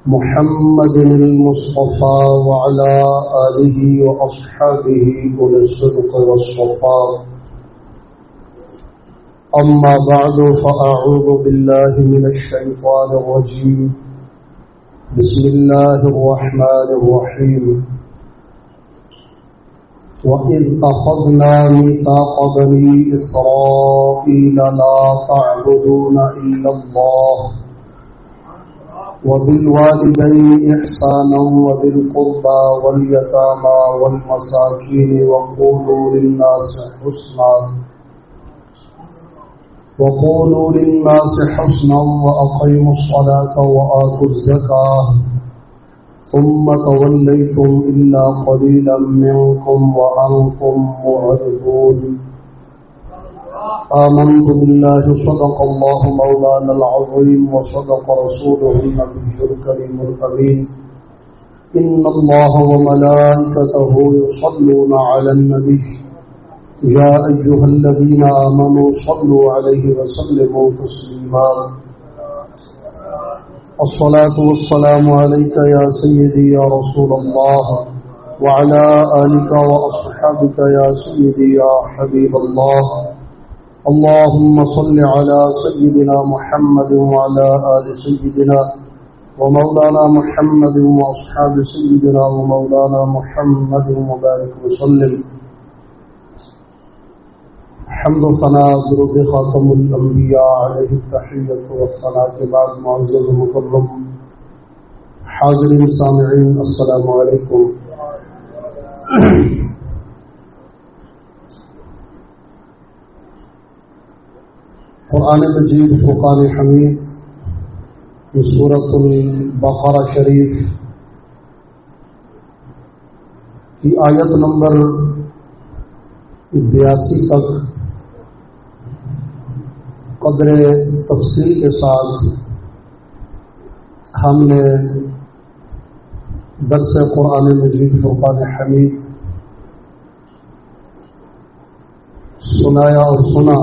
محمد المصطفى وعلى آله وأصحابه أولي الصدق والصفاء. أما بعد فأعوذ بالله من الشيطان الرجيم. بسم الله الرحمن الرحيم. وَإِذْ أَخَذْنَا مِيثَاقَ بَنِي إِسْرَائِيلَ لَا تَعْبُدُونَ إِلَّا اللَّهَ وَبِالْوَالِدَيْنِ إِحْسَانًا وَذِي الْقُرْبَى وَالْيَتَامَى وَالْمَسَاكِينِ وَقُولُوا لِلنَّاسِ حُسْنًا وَأَقِيمُوا الصَّلَاةَ وَآتُوا الزَّكَاةَ ثم توليتم إلا قليلا منكم وأنتم معرضون. آمنت بالله صدق الله مولانا العظيم وصدق رسوله النبي الكريم الأمين. إن الله وملائكته يصلون على النبي يا أيها الذين آمنوا صلوا عليه وسلموا تسليما. الصلاة والسلام عليك يا سيدي يا رسول الله وعلى آلك وأصحابك يا سيدي يا حبيب الله. اللهم صل على سيدنا محمد وعلى آل سيدنا ومولانا محمد وأصحاب سيدنا ومولانا محمد وبارك وسلم. حمد و ثنا درود خاتم الانبیاء علیہ التحیۃ والثناء کے بعد معزز مکرم حاضرین سامعین السلام علیکم. قرآن مجید فرقان حمید کی سورۃ البقرہ شریف کی آیت نمبر 82 تک قدر تفصیل کے ساتھ ہم نے درس قرآن مجید فرقان حمید سنایا اور سنا.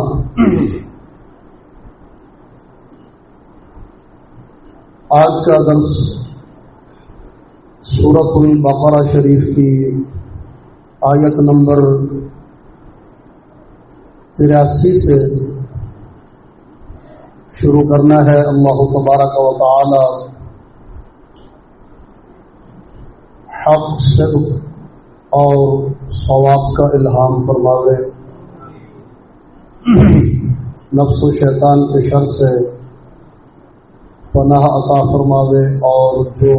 آج کا درس سورۃ البقرہ شریف کی آیت نمبر 83 سے شروع کرنا ہے. اللہ تبارک و تعالی حق صدق اور ثواب کا الہام فرماوے، نفس و شیطان کے شر سے پناہ عطا فرماوے اور جو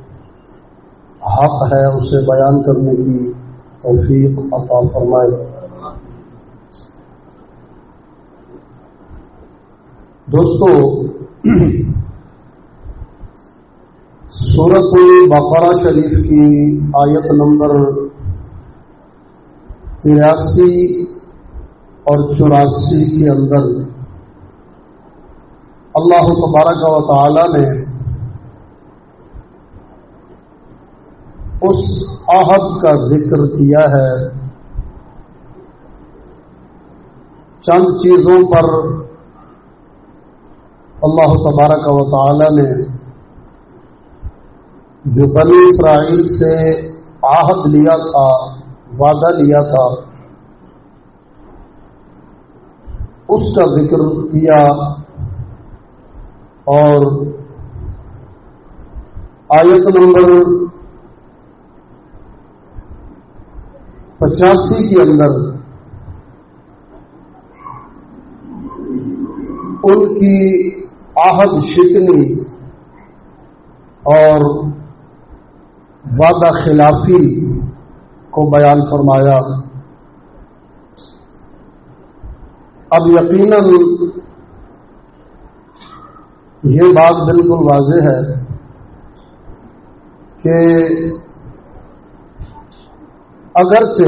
حق ہے اسے بیان کرنے کی توفیق عطا فرمائے. دوستو، سورۃ البقرہ شریف کی آیت نمبر 83 اور 84 کے اندر اللہ تبارک و تعالی نے اس عہد کا ذکر کیا ہے. چند چیزوں پر اللہ تبارک و تعالی نے جو بنی اسرائیل سے عہد لیا تھا، وعدہ لیا تھا، اس کا ذکر کیا اور آیت نمبر 85 کے اندر ان کی عہد شکنی اور وعدہ خلافی کو بیان فرمایا. اب یقیناً یہ بات بالکل واضح ہے کہ اگرچہ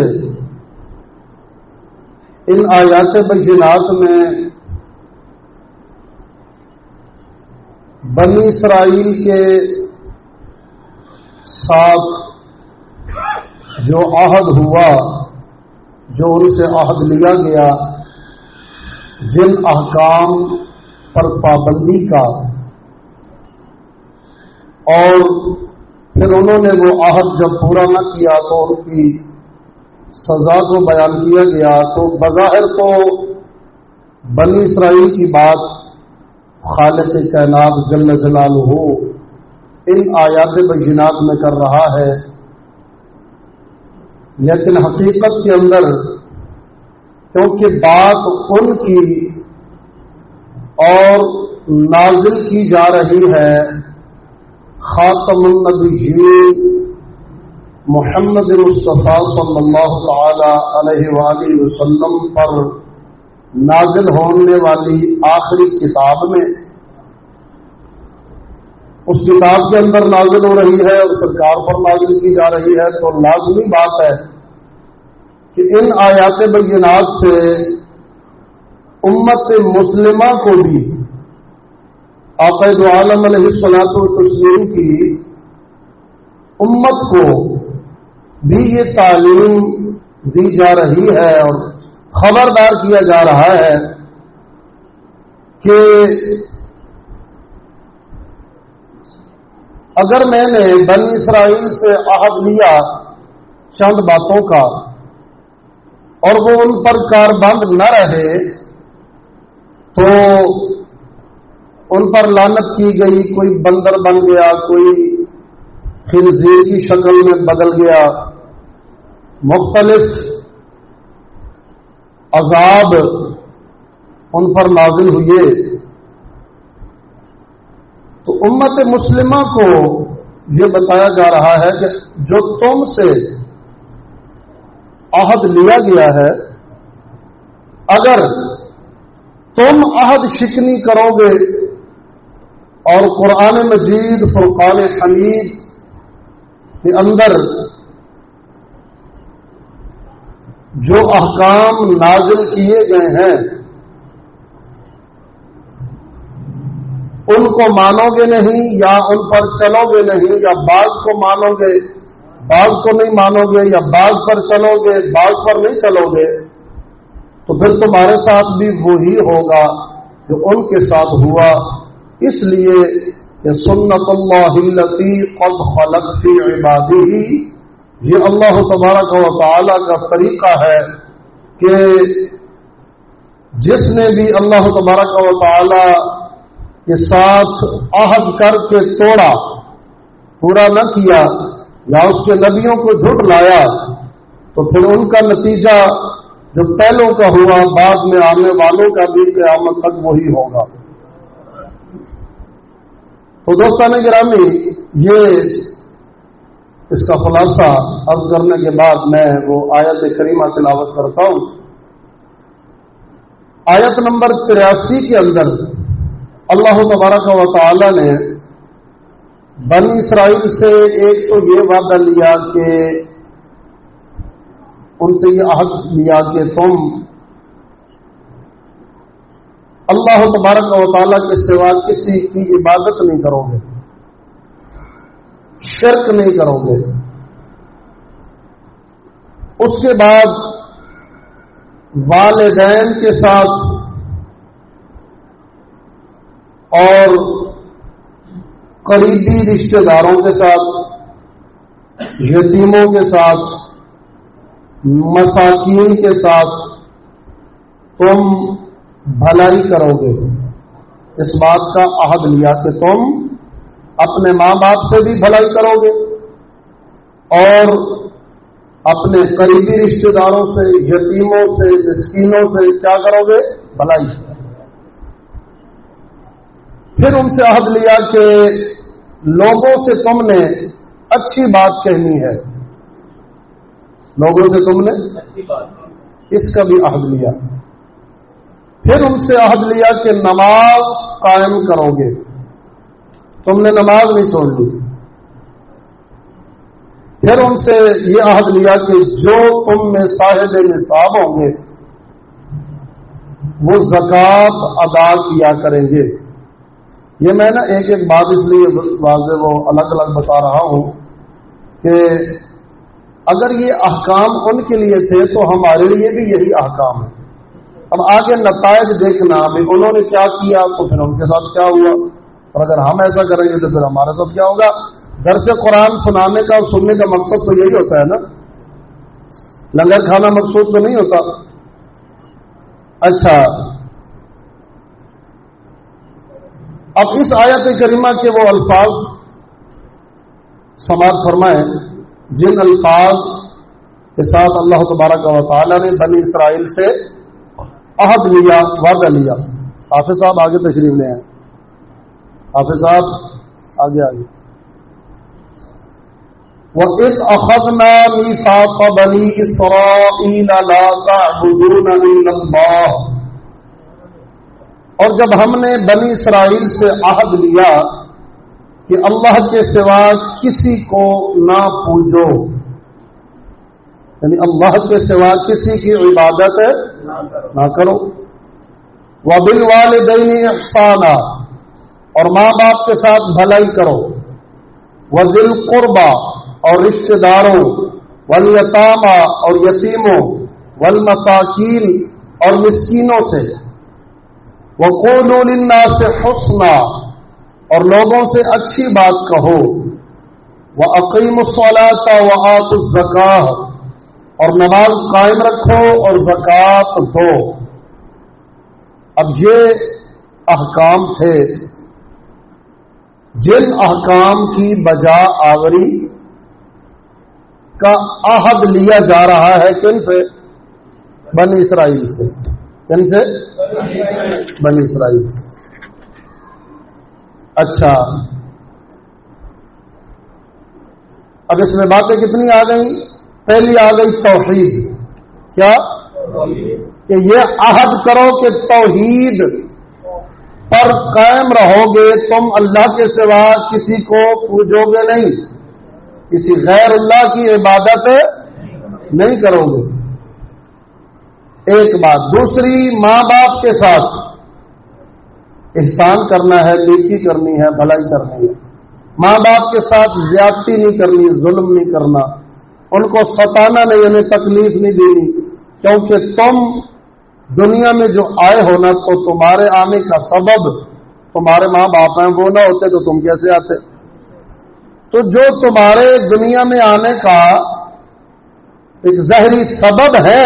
ان آیات بینات میں بنی اسرائیل کے ساتھ جو عہد ہوا، جو ان سے عہد لیا گیا، جن احکام پر پابندی کا اور پھر انہوں نے وہ عہد جب پورا نہ کیا تو ان کی سزا کو بیان کیا گیا. تو بظاہر تو بنی اسرائیل کی بات خالق کائنات جل جلالہ ان آیات بینات میں کر رہا ہے، لیکن حقیقت کے اندر کیونکہ بات ان کی اور نازل کی جا رہی ہے خاتم النبیین محمد مصطفیٰ صلی اللہ تعالی علیہ وآلہ وسلم پر نازل ہونے والی آخری کتاب میں، اس کتاب کے اندر نازل ہو رہی ہے اور سرکار پر نازل کی جا رہی ہے، تو لازمی بات ہے کہ ان آیات بینات سے امت مسلمہ کو بھی آقا دو عالم علیہ الصلوۃ والتسلیم کی امت کو بھی یہ تعلیم دی جا رہی ہے اور خبردار کیا جا رہا ہے کہ اگر میں نے بنی اسرائیل سے عہد لیا چند باتوں کا اور وہ ان پر کاربند نہ رہے تو ان پر لعنت کی گئی، کوئی بندر بن گیا، کوئی خنزیر کی شکل میں بدل گیا، مختلف عذاب ان پر نازل ہوئے، تو امت مسلمہ کو یہ بتایا جا رہا ہے کہ جو تم سے عہد لیا گیا ہے، اگر تم عہد شکنی کرو گے اور قرآن مجید فرقان حمید کے اندر جو احکام نازل کیے گئے ہیں ان کو مانو گے نہیں یا ان پر چلو گے نہیں، یا بعض کو مانو گے بعض کو نہیں مانو گے، یا بعض پر چلو گے بعض پر نہیں چلو گے، تو پھر تمہارے ساتھ بھی وہی ہوگا جو ان کے ساتھ ہوا. اس لیے کہ سنت اللہ التی قد خلت فی عبادہ، یہ اللہ تبارک و تعالی کا طریقہ ہے کہ جس نے بھی اللہ تبارک و تعالی کے ساتھ عہد کر کے توڑا، پورا نہ کیا، یا اس کے نبیوں کو جھٹ لایا، تو پھر ان کا نتیجہ جو پہلوں کا ہوا بعد میں آنے والوں کا بھی قیامت تک وہی ہوگا. تو دوستان گرامی، یہ اس کا خلاصہ عرض کرنے کے بعد میں وہ آیت کریمہ تلاوت کرتا ہوں. آیت نمبر 83 کے اندر اللہ تبارک و تعالی نے بنی اسرائیل سے ایک تو یہ وعدہ لیا کہ ان سے یہ عہد لیا کہ تم اللہ تبارک و تعالی کے سوا کسی کی عبادت نہیں کرو گے، شرک نہیں کرو گے. اس کے بعد والدین کے ساتھ اور قریبی رشتہ داروں کے ساتھ، یتیموں کے ساتھ، مساکین کے ساتھ تم بھلائی کرو گے. اس بات کا عہد لیا کہ تم اپنے ماں باپ سے بھی بھلائی کرو گے اور اپنے قریبی رشتہ داروں سے، یتیموں سے، مسکینوں سے کیا کرو گے؟ بھلائی. پھر ان سے عہد لیا کہ لوگوں سے تم نے اچھی بات کہنی ہے، لوگوں سے تم نے اچھی بات، اس کا بھی عہد لیا. پھر ان سے عہد لیا کہ نماز قائم کرو گے، تم نے نماز نہیں چھوڑنی. پھر ان سے یہ عہد لیا کہ جو تم میں صاحب نصاب ہوں گے وہ زکوٰۃ ادا کیا کریں گے. یہ میں نا ایک ایک بات اس لیے واضح وہ الگ الگ بتا رہا ہوں کہ اگر یہ احکام ان کے لیے تھے تو ہمارے لیے بھی یہی احکام ہے. اب آگے نتائج دیکھنا بھی انہوں نے کیا کیا تو پھر ان کے ساتھ کیا ہوا. اور اگر ہم ایسا کریں گے تو پھر ہمارے ساتھ کیا ہوگا؟ درس قرآن سنانے کا اور سننے کا مقصد تو یہی ہوتا ہے نا، لنگر کھانا مقصود تو نہیں ہوتا۔ اچھا، اب اس آیت کریمہ کے وہ الفاظ سماعت فرمائیں جن الفاظ کے ساتھ اللہ تبارک و تعالی نے بنی اسرائیل سے عہد لیا، وعدہ لیا۔ حافظ صاحب آگے تشریف لے آئیں، حافظ صاحب آگے آگے۔ وَإِذْ أَخَذْنَا مِيثَاقَ بَنِي إِسْرَائِيلَ لَا تَعْبُدُونَ إِلَّا اللَّهَ، اور جب ہم نے بنی اسرائیل سے عہد لیا کہ اللہ کے سوا کسی کو نہ پوجو، یعنی اللہ کے سوا کسی کی عبادت نہ کرو۔ وَبِالْوَالِدَيْنِ إِحْسَانًا، اور ماں باپ کے ساتھ بھلائی کرو۔ وَذِي الْقُرْبَى، اور رشتہ داروں، وَالْيَتَامَى، اور یتیموں، وَالْمَسَاکِینِ، اور مسکینوں سے۔ وَقُولُوا لِلنَّاسِ حُسْنًا، اور لوگوں سے اچھی بات کہو۔ وَأَقِیمُوا الصَّلَاةَ وَآتُوا الزَّکَاةَ، اور نماز قائم رکھو اور زکوٰۃ دو۔ اب یہ احکام تھے جن احکام کی بجا آوری کا عہد لیا جا رہا ہے کن سے؟ بنی اسرائیل سے۔ کن سے؟ بنی اسرائیل سے۔ اچھا، اب اس میں باتیں کتنی آ گئی؟ پہلی آ گئی توحید۔ کیا؟ کہ یہ عہد کرو کہ توحید پر قائم رہو گے، تم اللہ کے سوا کسی کو پوجو گے نہیں، کسی غیر اللہ کی عبادت نہیں کرو گے، ایک بات۔ دوسری، ماں باپ کے ساتھ احسان کرنا ہے، نیکی کرنی ہے، بھلائی کرنی ہے۔ ماں باپ کے ساتھ زیادتی نہیں کرنی، ظلم نہیں کرنا، ان کو ستانا نہیں، انہیں تکلیف نہیں دینی، کیونکہ تم دنیا میں جو آئے ہو نا، تو تمہارے آنے کا سبب تمہارے ماں باپ ہیں، وہ نہ ہوتے تو تم کیسے آتے؟ تو جو تمہارے دنیا میں آنے کا ایک ظاہری سبب ہے،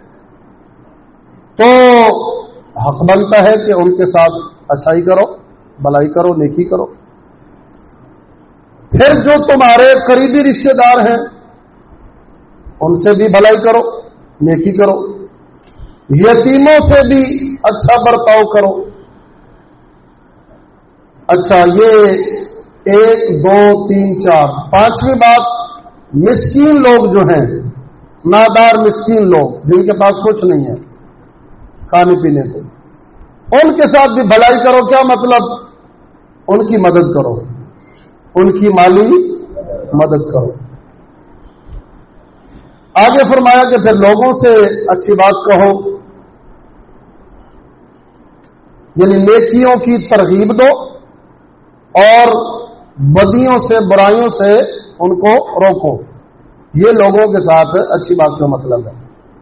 تو حق بنتا ہے کہ ان کے ساتھ اچھائی کرو، بھلائی کرو، نیکی کرو۔ پھر جو تمہارے قریبی رشتہ دار ہیں ان سے بھی بھلائی کرو، نیکی کرو، یتیموں سے بھی اچھا برتاؤ کرو۔ اچھا، یہ 1 2 3 4 پانچویں بات، مسکین لوگ جو ہیں، نادار مسکین لوگ جن کے پاس کچھ نہیں ہے کھانے پینے کو، ان کے ساتھ بھی بھلائی کرو۔ کیا مطلب؟ ان کی مدد کرو، ان کی مالی مدد کرو۔ آگے فرمایا کہ پھر لوگوں سے اچھی بات کہو، یعنی نیکیوں کی ترغیب دو اور بدیوں سے، برائیوں سے ان کو روکو۔ یہ لوگوں کے ساتھ اچھی بات کا مطلب ہے۔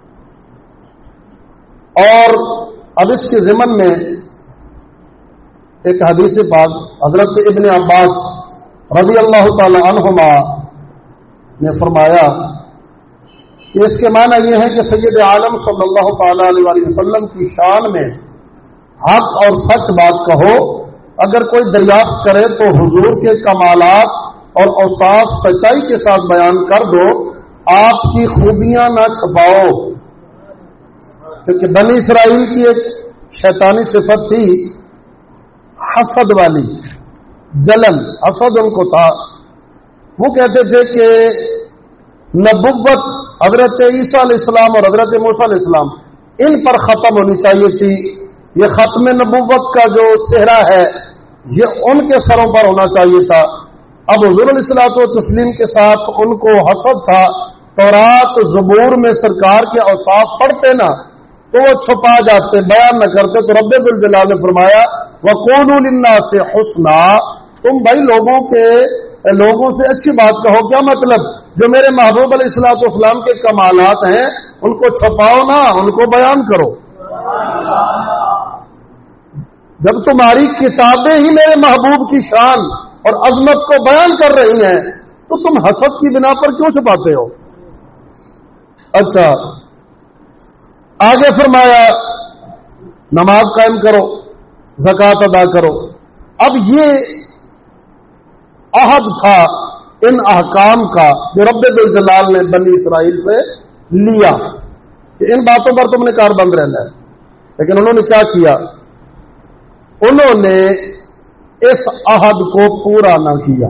اور اب اس کے ضمن میں ایک حدیث پاک حضرت ابن عباس رضی اللہ تعالی عنہما نے فرمایا کہ اس کے معنی یہ ہے کہ سید عالم صلی اللہ تعالی علیہ وسلم کی شان میں حق اور سچ بات کہو، اگر کوئی دریافت کرے تو حضور کے کمالات اور اوصاف سچائی کے ساتھ بیان کر دو، آپ کی خوبیاں نہ چھپاؤ۔ کیونکہ بنی اسرائیل کی ایک شیطانی صفت تھی حسد والی، جلن، حسد ان کو تھا۔ وہ کہتے تھے کہ نبوت حضرت عیسیٰ علیہ السلام اور حضرت موسیٰ علیہ السلام ان پر ختم ہونی چاہیے تھی، یہ ختم نبوت کا جو صحرا ہے یہ ان کے سروں پر ہونا چاہیے تھا۔ اب حضور علیہ الصلوۃ والتسلیم کے ساتھ ان کو حسد تھا، تورات زبور میں سرکار کے اوصاف پڑھتے نا تو وہ چھپا جاتے، بیان نہ کرتے، تو رب ذوالجلال نے فرمایا وَقُولُوا لِلنَّاسِ حُسْنًا، تم بھائی لوگوں سے اچھی بات کہو۔ کیا مطلب؟ جو میرے محبوب علیہ الصلوۃ والسلام کے کمالات ہیں ان کو چھپاؤ نہ، ان کو بیان کرو۔ جب تمہاری کتابیں ہی میرے محبوب کی شان اور عظمت کو بیان کر رہی ہیں تو تم حسد کی بنا پر کیوں چھپاتے ہو؟ اچھا، آگے فرمایا نماز قائم کرو، زکوٰۃ ادا کرو۔ اب یہ عہد تھا ان احکام کا جو رب ذوالجلال نے بنی اسرائیل سے لیا کہ ان باتوں پر تم نے کاربند رہنا ہے، لیکن انہوں نے کیا کیا؟ انہوں نے اس عہد کو پورا نہ کیا،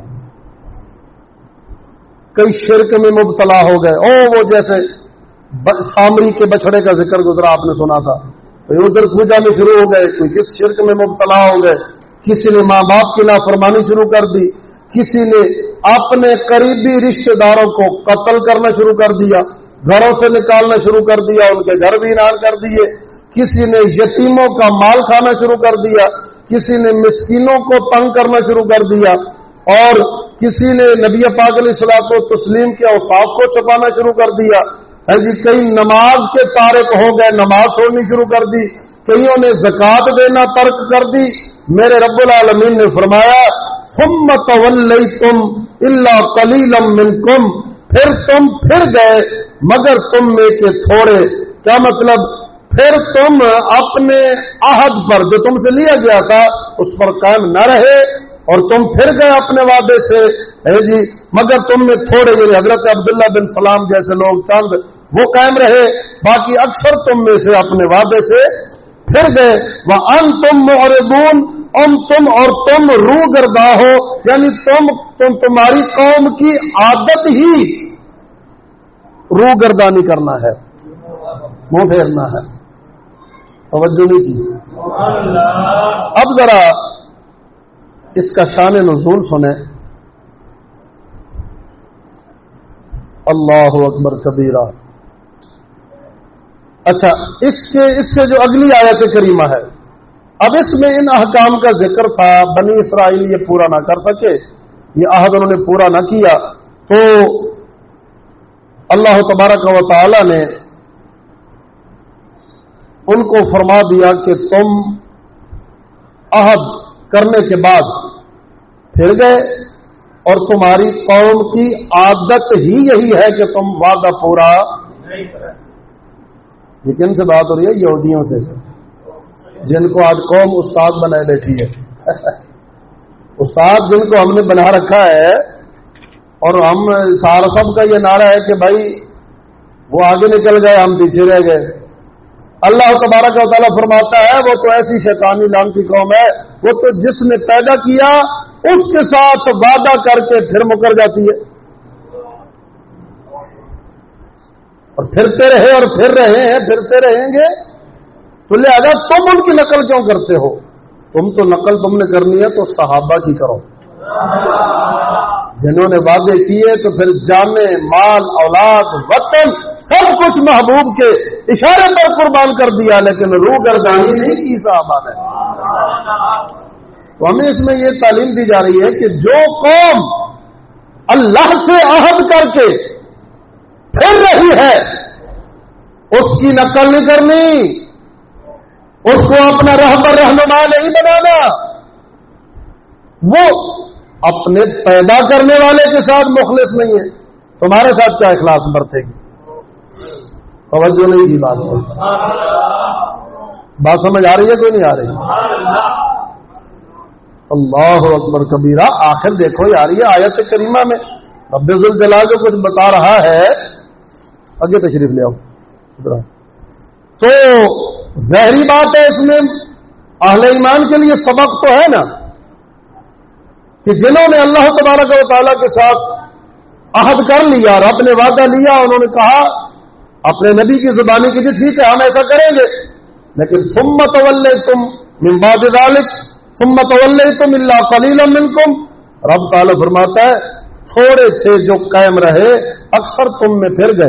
کئی شرک میں مبتلا ہو گئے۔ وہ جیسے سامری کے بچڑے کا ذکر گزرا، آپ نے سنا تھا، کوئی ادھر پوجا میں شروع ہو گئے، کوئی کس شرک میں مبتلا ہو گئے، کسی نے ماں باپ کی نافرمانی شروع کر دی، کسی نے اپنے قریبی رشتہ داروں کو قتل کرنا شروع کر دیا، گھروں سے نکالنا شروع کر دیا، ان کے گھر ویران کر دیے، کسی نے یتیموں کا مال کھانا شروع کر دیا، کسی نے مسکینوں کو تنگ کرنا شروع کر دیا، اور کسی نے نبی پاک علیہ الصلوۃ والتسلیم کے اوصاف کو چھپانا شروع کر دیا۔ جی کئی نماز کے تارک ہو گئے، نماز چھوڑنی شروع کر دی، کئیوں نے زکوٰۃ دینا ترک کر دی۔ میرے رب العالمین نے فرمایا ثم تولیتم الا قلیلا منکم، پھر تم پھر گئے مگر تم میں کے تھوڑے۔ کیا مطلب؟ پھر تم اپنے عہد پر جو تم سے لیا گیا تھا اس پر قائم نہ رہے، اور تم پھر گئے اپنے وعدے سے جی مگر تم میں تھوڑے، یعنی حضرت عبداللہ بن سلام جیسے لوگ چند وہ قائم رہے، باقی اکثر تم میں سے اپنے وعدے سے پھر گئے۔ وَأَنْتُمْ مُعْرِضُونَ، اور تم رو گرداں ہو، یعنی تمہاری قوم کی عادت ہی رو گردانی کرنا ہے، منہ پھیرنا ہے۔ توجہ نہیں کی؟ اب ذرا اس کا شان نزول سنیں۔ اللہ اکبر کبیرہ۔ اچھا، اس سے جو اگلی آیت کریمہ ہے، اب اس میں ان احکام کا ذکر تھا، بنی اسرائیل یہ پورا نہ کر سکے، یہ عہد انہوں نے پورا نہ کیا، تو اللہ تبارک و تعالی نے ان کو فرما دیا کہ تم عہد کرنے کے بعد پھر گئے، اور تمہاری قوم کی عادت ہی یہی ہے کہ تم وعدہ پورا نہیں کریں۔ یہ کن سے بات ہو رہی ہے؟ یہودیوں سے، جن کو آج قوم استاد بنائے بیٹھی ہے۔ استاد جن کو ہم نے بنا رکھا ہے، اور ہم سارا سب کا یہ نعرہ ہے کہ بھائی وہ آگے نکل گئے، ہم پیچھے رہ گئے۔ اللہ تبارک و تعالیٰ فرماتا ہے وہ تو ایسی شیطانی لعنتی قوم ہے، وہ تو جس نے پیدا کیا اس کے ساتھ وعدہ کر کے پھر مکر جاتی ہے، اور پھرتے رہے اور پھر رہے ہیں، پھرتے رہیں گے، تو لہذا تم ان کی نقل کیوں کرتے ہو؟ تم تو نقل تم نے کرنی ہے تو صحابہ کی کرو، جنہوں نے وعدے کیے تو پھر جانے مال اولاد وطن سب کچھ محبوب کے اشارے پر قربان کر دیا، لیکن روح گردانی نہیں کی صحابہ نے۔ تو ہمیں اس میں یہ تعلیم دی جا رہی ہے کہ جو قوم اللہ سے عہد کر کے پھر رہی ہے اس کی نقل نہیں کرنی، اس کو اپنا رہبر رہنما نہیں بنانا، وہ اپنے پیدا کرنے والے کے ساتھ مخلص نہیں ہے، تمہارے ساتھ کیا اخلاص برتے گی؟ توجہ نہیں کی بات میں، بات سمجھ آ رہی ہے کوئی نہیں آ رہی؟ اللہ اکبر کبیرہ۔ آخر دیکھو آ رہی ہے آیت کریمہ میں رب ذوالجلال جو کچھ بتا رہا ہے، آگے تشریف لے آؤ۔ تو ظاہری بات ہے اس میں اہل ایمان کے لیے سبق تو ہے نا، کہ جنہوں نے اللہ تبارک و تعالیٰ کے ساتھ عہد کر لیا، رب نے وعدہ لیا، انہوں نے کہا اپنے نبی کی زبانی کی، ٹھیک ہے ہم ایسا کریں گے، لیکن ثم تولیتم من بعد ذلک ثم تولیتم الا قلیلا منکم، رب تعالیٰ فرماتا ہے تھوڑے تھے جو قائم رہے، اکثر تم میں پھر گئے،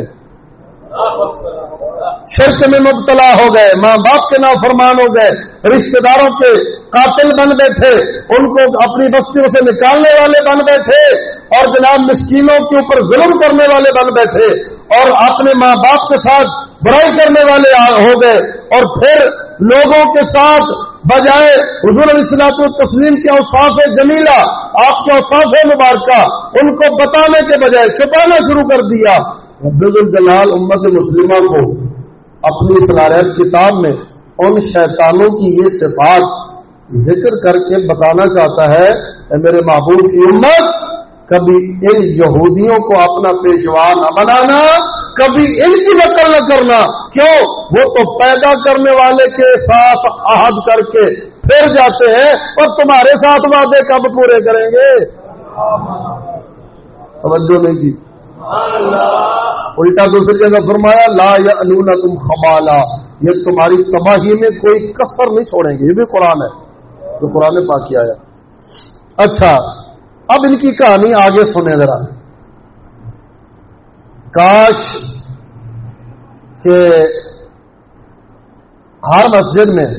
شرک میں مبتلا ہو گئے، ماں باپ کے نافرمان ہو گئے، رشتہ داروں کے قاتل بن بیٹھے، ان کو اپنی بستیوں سے نکالنے والے بن بیٹھے، اور جناب مسکینوں کے اوپر ظلم کرنے والے بن بیٹھے، اور اپنے ماں باپ کے ساتھ برائی کرنے والے ہو گئے، اور پھر لوگوں کے ساتھ بجائے حضور علیہ الصلوۃ والتسلیم کے اوصاف جمیلہ، آپ کے اوصاف مبارکہ ان کو بتانے کے بجائے چھپانا شروع کر دیا۔ رب الجلال امت مسلمہ کو اپنی صلاحیت کتاب میں ان شیطانوں کی یہ صفات ذکر کر کے بتانا چاہتا ہے اے میرے محبوب کی امت، کبھی ان یہودیوں کو اپنا پیشوا نہ بنانا، کبھی ان کی نقل نہ کرنا۔ کیوں؟ وہ تو پیدا کرنے والے کے ساتھ عہد کر کے پھر جاتے ہیں، اور تمہارے ساتھ وعدے کب پورے کریں گے؟ توجہ نہیں کی، الٹا دوسری جگہ فرمایا لا یعلونکم خبالا، یہ تمہاری تباہی میں کوئی کسر نہیں چھوڑیں گے۔ یہ بھی قرآن ہے، جو قرآن پاک کی آیا۔ اچھا، اب ان کی کہانی آگے سنیں ذرا۔ کاش کہ ہر مسجد میں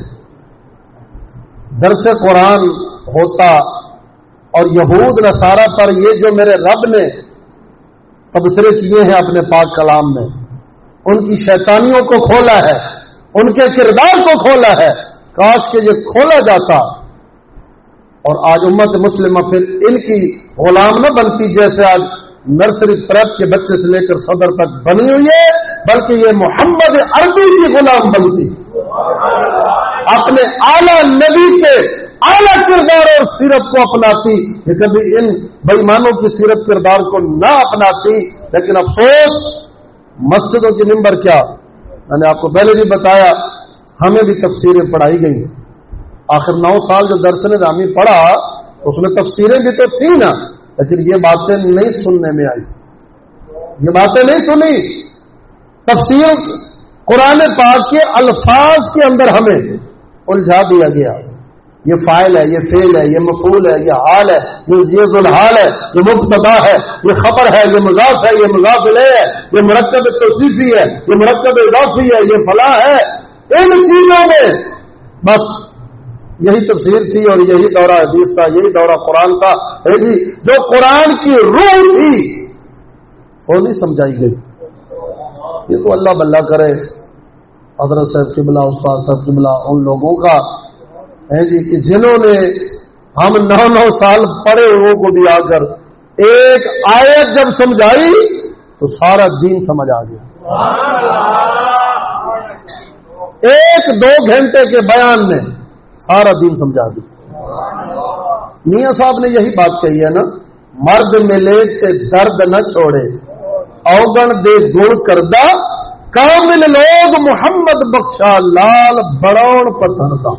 درس قرآن ہوتا اور یہود نصارہ پر یہ جو میرے رب نے تبصرے کیے ہیں اپنے پاک کلام میں، ان کی شیطانیوں کو کھولا ہے، ان کے کردار کو کھولا ہے، کاش کہ یہ کھولا جاتا اور آج امت مسلمہ پھر ان کی غلام نہ بنتی جیسے آج نرسری پریپ کے بچے سے لے کر صدر تک بنی ہوئی ہے، بلکہ یہ محمد عربی کی غلام بنتی، اپنے اعلیٰ نبی کے اعلیٰ کردار اور سیرت کو اپناتی، کہ کبھی ان بےایمانوں کی سیرت کردار کو نہ اپناتی۔ لیکن افسوس، مسجدوں کی ممبر کیا، میں نے آپ کو پہلے بھی بتایا، ہمیں بھی تفسیریں پڑھائی گئی، آخر 9 سال جو درس نظامی پڑھا اس میں تفسیریں بھی تو تھیں نا، لیکن یہ باتیں نہیں سننے میں آئی، یہ باتیں نہیں سنی۔ تفسیر قرآن پاک کے الفاظ کے اندر ہمیں الجھا دیا گیا، یہ فاعل ہے، یہ فعل ہے، یہ مفعول ہے، یہ حال ہے، یہ ذوالحال ہے، یہ مبتدا ہے، یہ خبر ہے، یہ مضاف ہے، یہ مضاف الیہ ہے، یہ مرکب توصیفی ہے، یہ مرکب اضافی ہے، یہ فلاں ہے۔ ان چیزوں میں بس یہی تفسیر تھی اور یہی دورہ حدیث تھا، یہی دورہ قرآن تھا، جو قرآن کی روح تھی وہ نہیں سمجھائی گئی۔ یہ تو اللہ بلّہ کرے حضرت صاحب قبلہ، استاد صاحب قبلہ، ان لوگوں کا ہے جی کہ جنہوں نے ہم 9 سال پڑھے ہوئے کو بھی آ کر ایک آیت جب سمجھائی تو سارا دین سمجھ آ گیا۔ 1-2 گھنٹے کے بیان میں سارا دین سمجھا دیا۔ میاں صاحب نے یہی بات کہی ہے نا، مرد ملے تے درد نہ چھوڑے، اوگن دے گڑ کردہ، کامل لوگ محمد بخشا لال بڑوڑ پتھرتا۔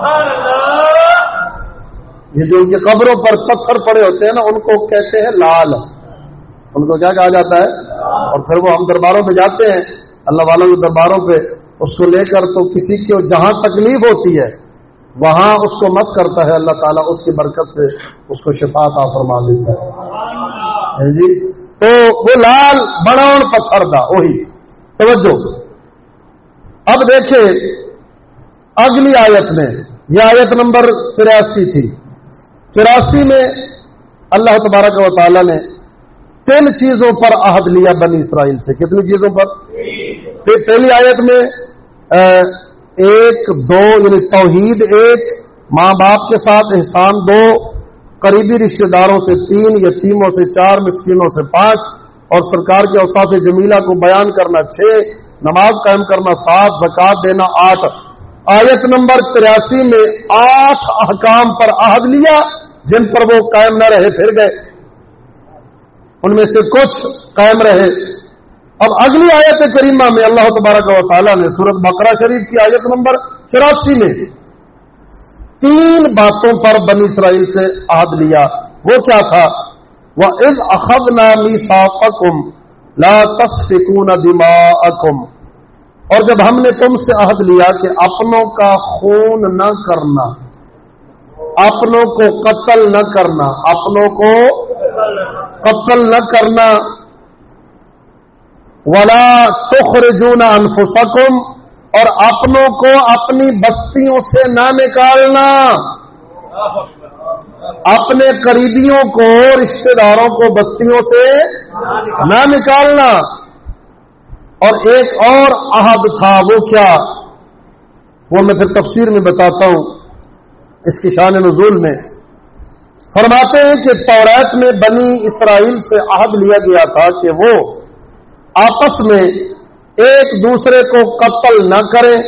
یہ جو ان کی قبروں پر پتھر پڑے ہوتے ہیں نا، ان کو کہتے ہیں لال، ان کو کیا کہا جاتا ہے؟ اور پھر وہ ہم درباروں پہ جاتے ہیں، اللہ والوں کے درباروں پہ اس کو لے کر، تو کسی کو جہاں تکلیف ہوتی ہے وہاں اس کو مس کرتا ہے، اللہ تعالیٰ اس کی برکت سے اس کو شفا عطا فرما دیتا ہے جی۔ تو وہ لال بڑوڑ پتھر دا، وہی توجہ۔ اب دیکھیں اگلی آیت میں، یہ آیت نمبر 83 تھی۔ 84 میں اللہ تبارک و تعالیٰ نے 3 چیزوں پر عہد لیا بنی اسرائیل سے۔ کتنی چیزوں پر؟ پہلی آیت میں 1 2 یعنی توحید 1، ماں باپ کے ساتھ احسان 2، قریبی رشتہ داروں سے 3، یتیموں سے 4، مسکینوں سے 5، اور سرکار کے اوصاف جمیلہ کو بیان کرنا 6، نماز قائم کرنا 7، زکوٰۃ دینا 8۔ آیت نمبر 83 میں 8 احکام پر عہد لیا جن پر وہ قائم نہ رہے پھر گئے، ان میں سے کچھ قائم رہے۔ اب اگلی آیت کریمہ میں اللہ تبارک و تعالیٰ نے سورۃ بقرہ شریف کی آیت نمبر 84 میں 3 باتوں پر بنی اسرائیل سے عہد لیا۔ وہ کیا تھا؟ وَإِذْ أَخَذْنَا مِيثَاقَكُمْ لَا تَسْفِكُونَ دِمَاءَكُمْ، اور جب ہم نے تم سے عہد لیا کہ اپنوں کا خون نہ کرنا، اپنوں کو قتل نہ کرنا، اپنوں کو قتل نہ کرنا، وَلَا تُخْرِجُونَ أَنفُسَكُمْ، اور اپنوں کو اپنی بستیوں سے نہ نکالنا، اپنے قریبیوں کو، رشتہ داروں کو بستیوں سے نہ نکالنا۔ اور ایک اور عہد تھا، وہ کیا؟ وہ میں پھر تفسیر میں بتاتا ہوں۔ اس کی شان نزول میں فرماتے ہیں کہ تورات میں بنی اسرائیل سے عہد لیا گیا تھا کہ وہ آپس میں ایک دوسرے کو قتل نہ کریں،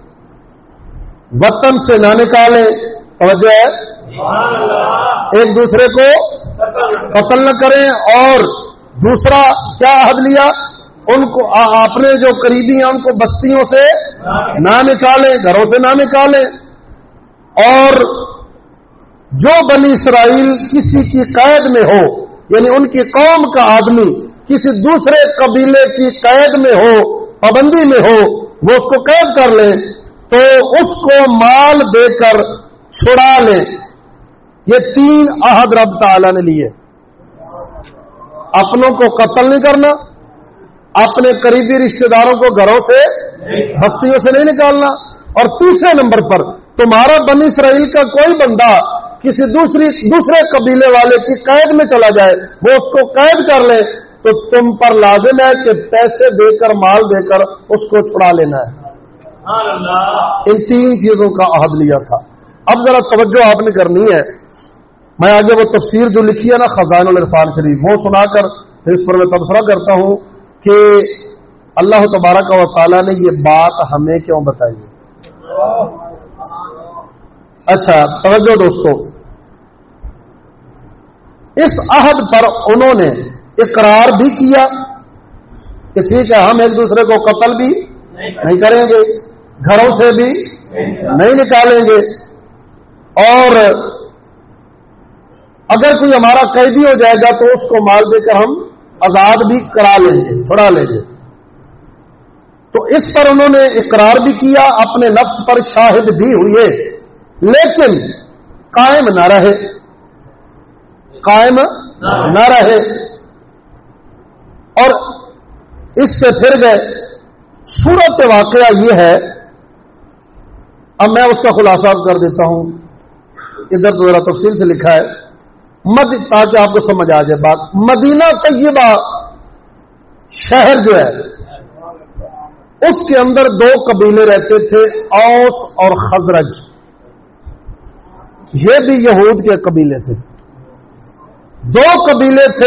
وطن سے نہ نکالیں، توجہ ہے، ایک دوسرے کو قتل نہ کریں، اور دوسرا کیا عہد لیا، ان کو اپنے جو قریبی ہیں ان کو بستیوں سے نہ نکالیں، گھروں سے نہ نکالیں، اور جو بنی اسرائیل کسی کی قید میں ہو، یعنی ان کی قوم کا آدمی کسی دوسرے قبیلے کی قید میں ہو، پابندی میں ہو، وہ اس کو قید کر لے تو اس کو مال دے کر چھڑا لے۔ یہ 3 عہد رب تعالی نے لیے، اپنوں کو قتل نہیں کرنا، اپنے قریبی رشتہ داروں کو گھروں سے بستیوں سے نہیں نکالنا، اور تیسرے نمبر پر تمہارا بنی اسرائیل کا کوئی بندہ کسی دوسرے قبیلے والے کی قید میں چلا جائے، وہ اس کو قید کر لے تو تم پر لازم ہے کہ پیسے دے کر، مال دے کر اس کو چھڑا لینا ہے۔ ان 3 چیزوں کا عہد لیا تھا۔ اب ذرا توجہ آپ نے کرنی ہے، میں آگے وہ تفسیر جو لکھی ہے نا خزائن العرفان شریف، وہ سنا کر پھر اس پر میں تبصرہ کرتا ہوں کہ اللہ تبارک و تعالی نے یہ بات ہمیں کیوں بتائی ہے۔ اچھا توجہ دوستو، اس عہد پر انہوں نے اقرار بھی کیا کہ ٹھیک ہے ہم ایک دوسرے کو قتل بھی نہیں کریں گے، گھروں سے بھی نہیں نکالیں گے، اور اگر کوئی ہمارا قیدی ہو جائے گا تو اس کو مال دے کر ہم آزاد بھی کرا لیں گے، چھڑا لیں گے۔ تو اس پر انہوں نے اقرار بھی کیا، اپنے نفس پر شاہد بھی ہوئے، لیکن قائم نہ رہے، قائم نہ رہے، اور اس سے پھر گئے۔ صورت واقعہ یہ ہے، اب میں اس کا خلاصہ کر دیتا ہوں، ادھر تو ذرا تفصیل سے لکھا ہے تاکہ آپ کو سمجھ آ جائے بات۔ مدینہ طیبہ شہر جو ہے اس کے اندر 2 قبیلے رہتے تھے، اوس اور خزرج، یہ بھی یہود کے قبیلے تھے۔ 2 قبیلے تھے،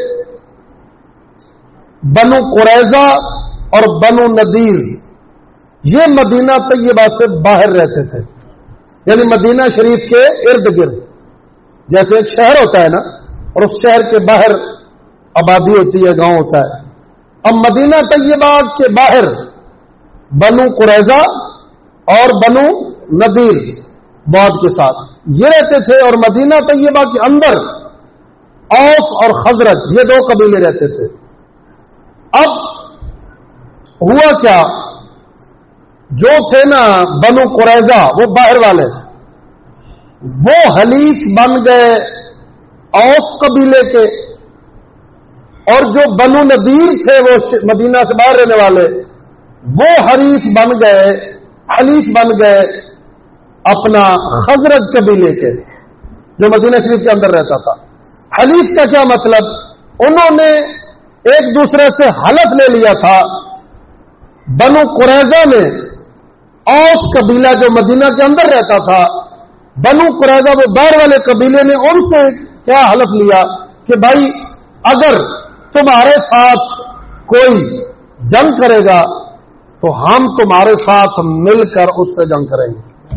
بنو قریظہ اور بنو نذیر، یہ مدینہ طیبہ سے باہر رہتے تھے، یعنی مدینہ شریف کے ارد گرد، جیسے ایک شہر ہوتا ہے نا، اور اس شہر کے باہر آبادی ہوتی ہے، گاؤں ہوتا ہے۔ اب مدینہ طیبہ کے باہر بنو قریظہ اور بنو نذیر بعد کے ساتھ یہ رہتے تھے، اور مدینہ طیبہ کے اندر اوس اور خزرج یہ 2 قبیلے رہتے تھے۔ اب ہوا کیا، جو تھے نا بنو قریظہ وہ باہر والے، وہ حلیف بن گئے اوس قبیلے کے، اور جو بنو نذیر تھے وہ مدینہ سے باہر رہنے والے، وہ حلیف بن گئے اپنا خزرج قبیلے کے جو مدینہ شریف کے اندر رہتا تھا۔ حلیف کا کیا مطلب، انہوں نے ایک دوسرے سے حلف لے لیا تھا۔ بنو قریظہ نے اوس قبیلہ جو مدینہ کے اندر رہتا تھا، بنو قریظہ وہ باہر والے قبیلے نے ان سے کیا حلف لیا کہ بھائی اگر تمہارے ساتھ کوئی جنگ کرے گا تو ہم تمہارے ساتھ مل کر اس سے جنگ کریں گے۔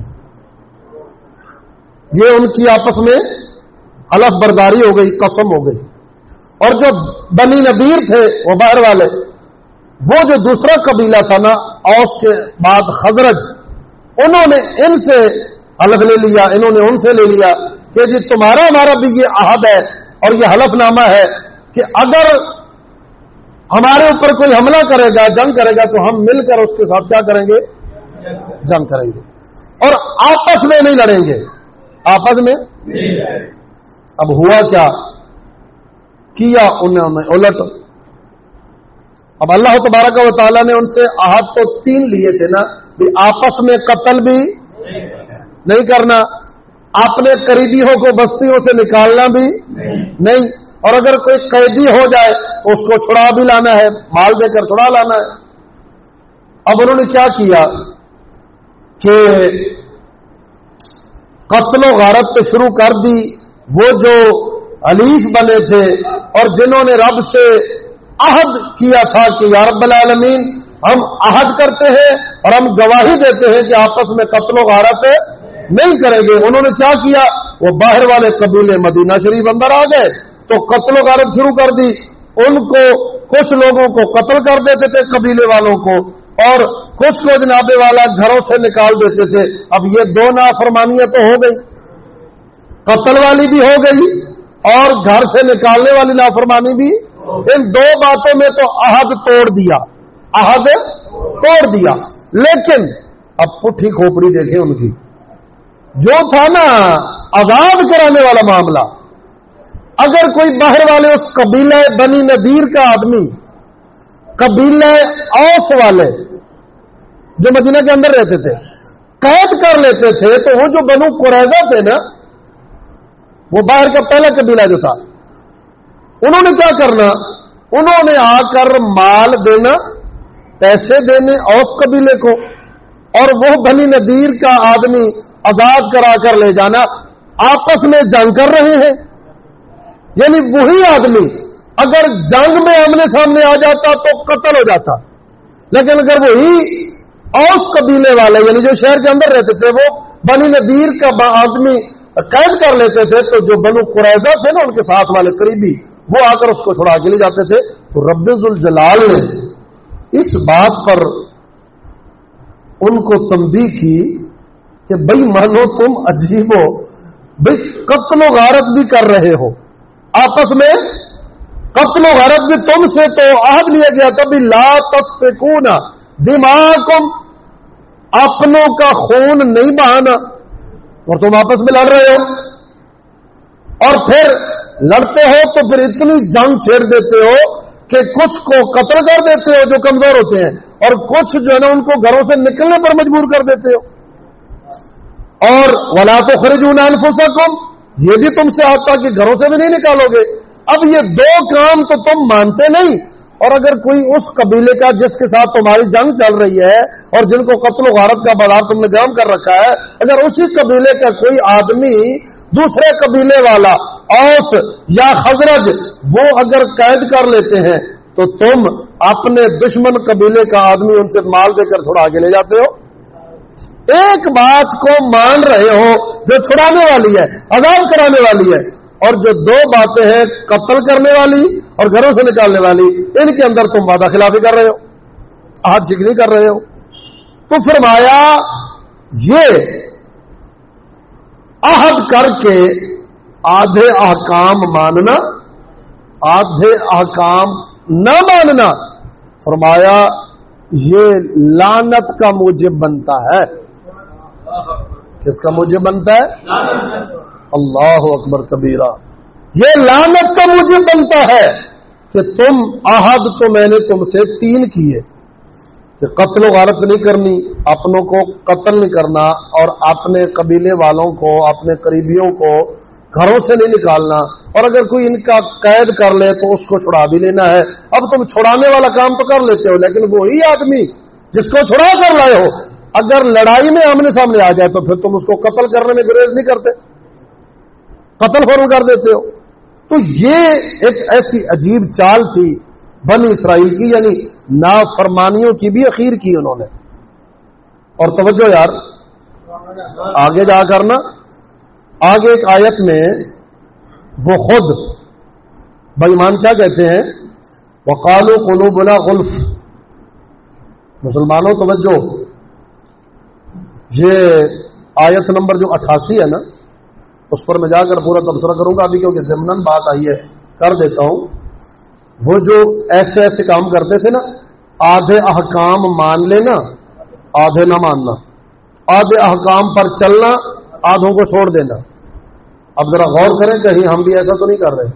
یہ ان کی آپس میں حلف برداری ہو گئی، قسم ہو گئی۔ اور جو بنی نذیر تھے وہ باہر والے، وہ جو دوسرا قبیلہ تھا نا اوس کے بعد خزرج، انہوں نے ان سے حلف لے لیا، انہوں نے ان سے لے لیا کہ جی تمہارا ہمارا بھی یہ عہد ہے اور یہ حلف نامہ ہے کہ اگر ہمارے اوپر کوئی حملہ کرے گا، جنگ کرے گا تو ہم مل کر اس کے ساتھ کیا کریں گے، جنگ کریں گے، اور آپس میں نہیں لڑیں گے، آپس میں۔ اب ہوا کیا انہوں نے الٹ۔ اب اللہ تبارک و تعالیٰ نے ان سے عہد تو 3 لیے تھے نا، بھی آپس میں قتل بھی نہیں کرنا، اپنے قریبیوں کو بستیوں سے نکالنا بھی نہیں، اور اگر کوئی قیدی ہو جائے اس کو چھڑا بھی لانا ہے، مال دے کر چھڑا لانا ہے۔ اب انہوں نے کیا کیا کہ قتل و غارت تو شروع کر دی وہ جو حلیف بنے تھے اور جنہوں نے رب سے عہد کیا تھا کہ یا رب العالمین ہم عہد کرتے ہیں اور ہم گواہی دیتے ہیں کہ آپس میں قتل و غارت نہیں کریں گے. انہوں نے کیا کیا؟ وہ باہر والے قبیلے مدینہ شریف اندر آ گئے تو قتل و غارت شروع کر دی. ان کو کچھ لوگوں کو قتل کر دیتے تھے قبیلے والوں کو اور کچھ کو جناب والا گھروں سے نکال دیتے تھے. اب یہ دو نافرمانیاں تو ہو گئی، قتل والی بھی ہو گئی اور گھر سے نکالنے والی نافرمانی بھی. ان دو باتوں میں تو عہد توڑ دیا، عہد توڑ دیا. لیکن اب پٹھی کھوپڑی دیکھیں ان کی، جو تھا نا آزاد کرانے والا معاملہ، اگر کوئی باہر والے اس قبیلہ بنی نذیر کا آدمی قبیلہ اوس والے جو مدینہ کے اندر رہتے تھے قید کر لیتے تھے تو وہ جو بنو قریظہ تھے نا، وہ باہر کا پہلا قبیلہ جو تھا، انہوں نے کیا کرنا؟ انہوں نے آ کر مال دینا، پیسے دینے اوس قبیلے کو، اور وہ بنی نذیر کا آدمی آزاد کرا کر لے جانا. آپس میں جنگ کر رہے ہیں، یعنی وہی آدمی اگر جنگ میں آمنے سامنے آ جاتا تو قتل ہو جاتا، لیکن اگر وہی اوس قبیلے والے یعنی جو شہر کے اندر رہتے تھے وہ بنی نذیر کا آدمی قید کر لیتے تھے تو جو بنو قریظہ تھے نا ان کے ساتھ والے قریبی وہ آ کر اس کو چھڑا کے لے جاتے تھے. تو رب ذوالجلال نے اس بات پر ان کو تنبیہ کی کہ بھئی مانو تم عجیب ہو، بھئی قتل و غارت بھی کر رہے ہو، آپس میں قتل و غارت بھی تم سے تو عہد لیا گیا تھا بھی لا تسفکون دماءکم، اپنوں کا خون نہیں بہانا، اور تم آپس میں لڑ رہے ہو. اور پھر لڑتے ہو تو پھر اتنی جنگ چھیڑ دیتے ہو کہ کچھ کو قتل کر دیتے ہو جو کمزور ہوتے ہیں اور کچھ جو ہے نا ان کو گھروں سے نکلنے پر مجبور کر دیتے ہو. اور ولا تخرجون انفسکم، یہ بھی تم سے آتا کہ گھروں سے بھی نہیں نکالو گے. اب یہ دو کام تو تم مانتے نہیں، اور اگر کوئی اس قبیلے کا جس کے ساتھ تمہاری جنگ چل رہی ہے اور جن کو قتل و غارت کا بازار تم نے جام کر رکھا ہے، اگر اسی قبیلے کا کوئی آدمی دوسرے قبیلے والا اوس یا خزرج وہ اگر قید کر لیتے ہیں تو تم اپنے دشمن قبیلے کا آدمی ان سے مال دے کر چھڑا کے لے جاتے ہو. ایک بات کو مان رہے ہو جو چھڑانے والی ہے، آزاد کرانے والی ہے، اور جو دو باتیں ہیں قتل کرنے والی اور گھروں سے نکالنے والی، ان کے اندر تم وعدہ خلافی کر رہے ہو، عہد شکنی کر رہے ہو. تو فرمایا یہ عہد کر کے آدھے احکام ماننا، آدھے احکام نہ ماننا، فرمایا یہ لعنت کا موجب بنتا ہے. کس کا موجب بنتا ہے؟ اللہ اکبر کبیرہ. یہ لعنت کا موجب بنتا ہے کہ تم عہد تو میں نے تم سے 3 کیے کہ قتل و غارت نہیں کرنی، اپنوں کو قتل نہیں کرنا، اور اپنے قبیلے والوں کو اپنے قریبیوں کو گھروں سے نہیں نکالنا، اور اگر کوئی ان کا قید کر لے تو اس کو چھڑا بھی لینا ہے. اب تم چھڑانے والا کام تو کر لیتے ہو، لیکن وہی آدمی جس کو چھڑا کر لائے ہو اگر لڑائی میں آمنے سامنے آ جائے تو پھر تم اس کو قتل کرنے میں گریز نہیں کرتے، قتل فوراً کر دیتے ہو. تو یہ ایک ایسی عجیب چال تھی بنی اسرائیل کی، یعنی نافرمانیوں کی بھی اخیر کی انہوں نے. اور توجہ یار، آگے جا کرنا آگے ایک آیت میں وہ خود بے ایمان کیا کہتے ہیں؟ وقالوا قلوبنا غلف. مسلمانوں توجہ، یہ آیت نمبر جو 88 ہے نا، اس پر میں جا کر پورا تبصرہ کروں گا ابھی، کیونکہ ضمناً بات آئی ہے کر دیتا ہوں. وہ جو ایسے ایسے کام کرتے تھے نا، آدھے احکام مان لینا آدھے نہ ماننا، آدھے احکام پر چلنا آدھوں کو چھوڑ دینا. اب ذرا غور کریں کہیں ہم بھی ایسا تو نہیں کر رہے؟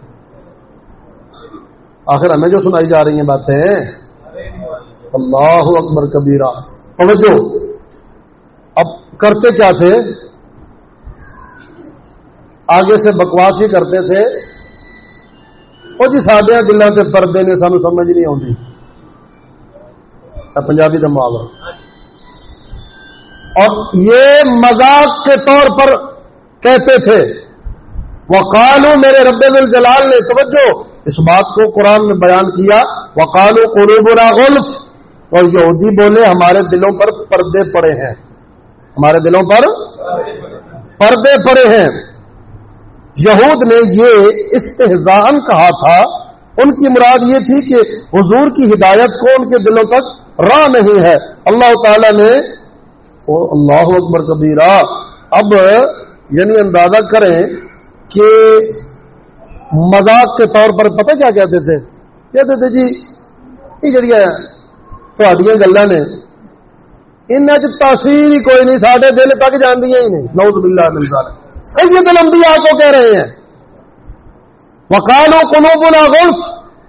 آخر ہمیں جو سنائی جا رہی ہیں باتیں، اللہ اکبر کبیرہ. توجہ، اب کرتے کیا تھے؟ آگے سے بکواس ہی کرتے تھے، وہ جی ساڈے دلوں سے پردے نے سانو سمجھ نہیں آتی، پنجابی کا محاورہ. اور یہ مذاق کے طور پر کہتے تھے. وقالوا میرے رب ذوالجلال نے توجہ اس بات کو قرآن میں بیان کیا. وقالوا قلوبنا غلف, اور یہودی بولے ہمارے دلوں پر پردے پڑے ہیں, ہمارے دلوں پر پردے پڑے ہیں. یہود نے یہ استہزاءً کہا تھا, ان کی مراد یہ تھی کہ حضور کی ہدایت کو ان کے دلوں تک راہ نہیں ہے. اللہ تعالی نے اللہ اکبر کبیرہ. اب یعنی اندازہ کریں کہ مذاق کے طور پر پتہ کیا کہتے تھے جی یہ جڑیاں تہاڈیاں گلاں نے انہاں وچ تاثیر ہی کوئی نہیں, ساڈے دل تک جاندیاں ہی نہیں. نعوذ باللہ من ذالک. سید الانبیاء کو کہہ رہے ہیں وقالوا قلوبنا غلف.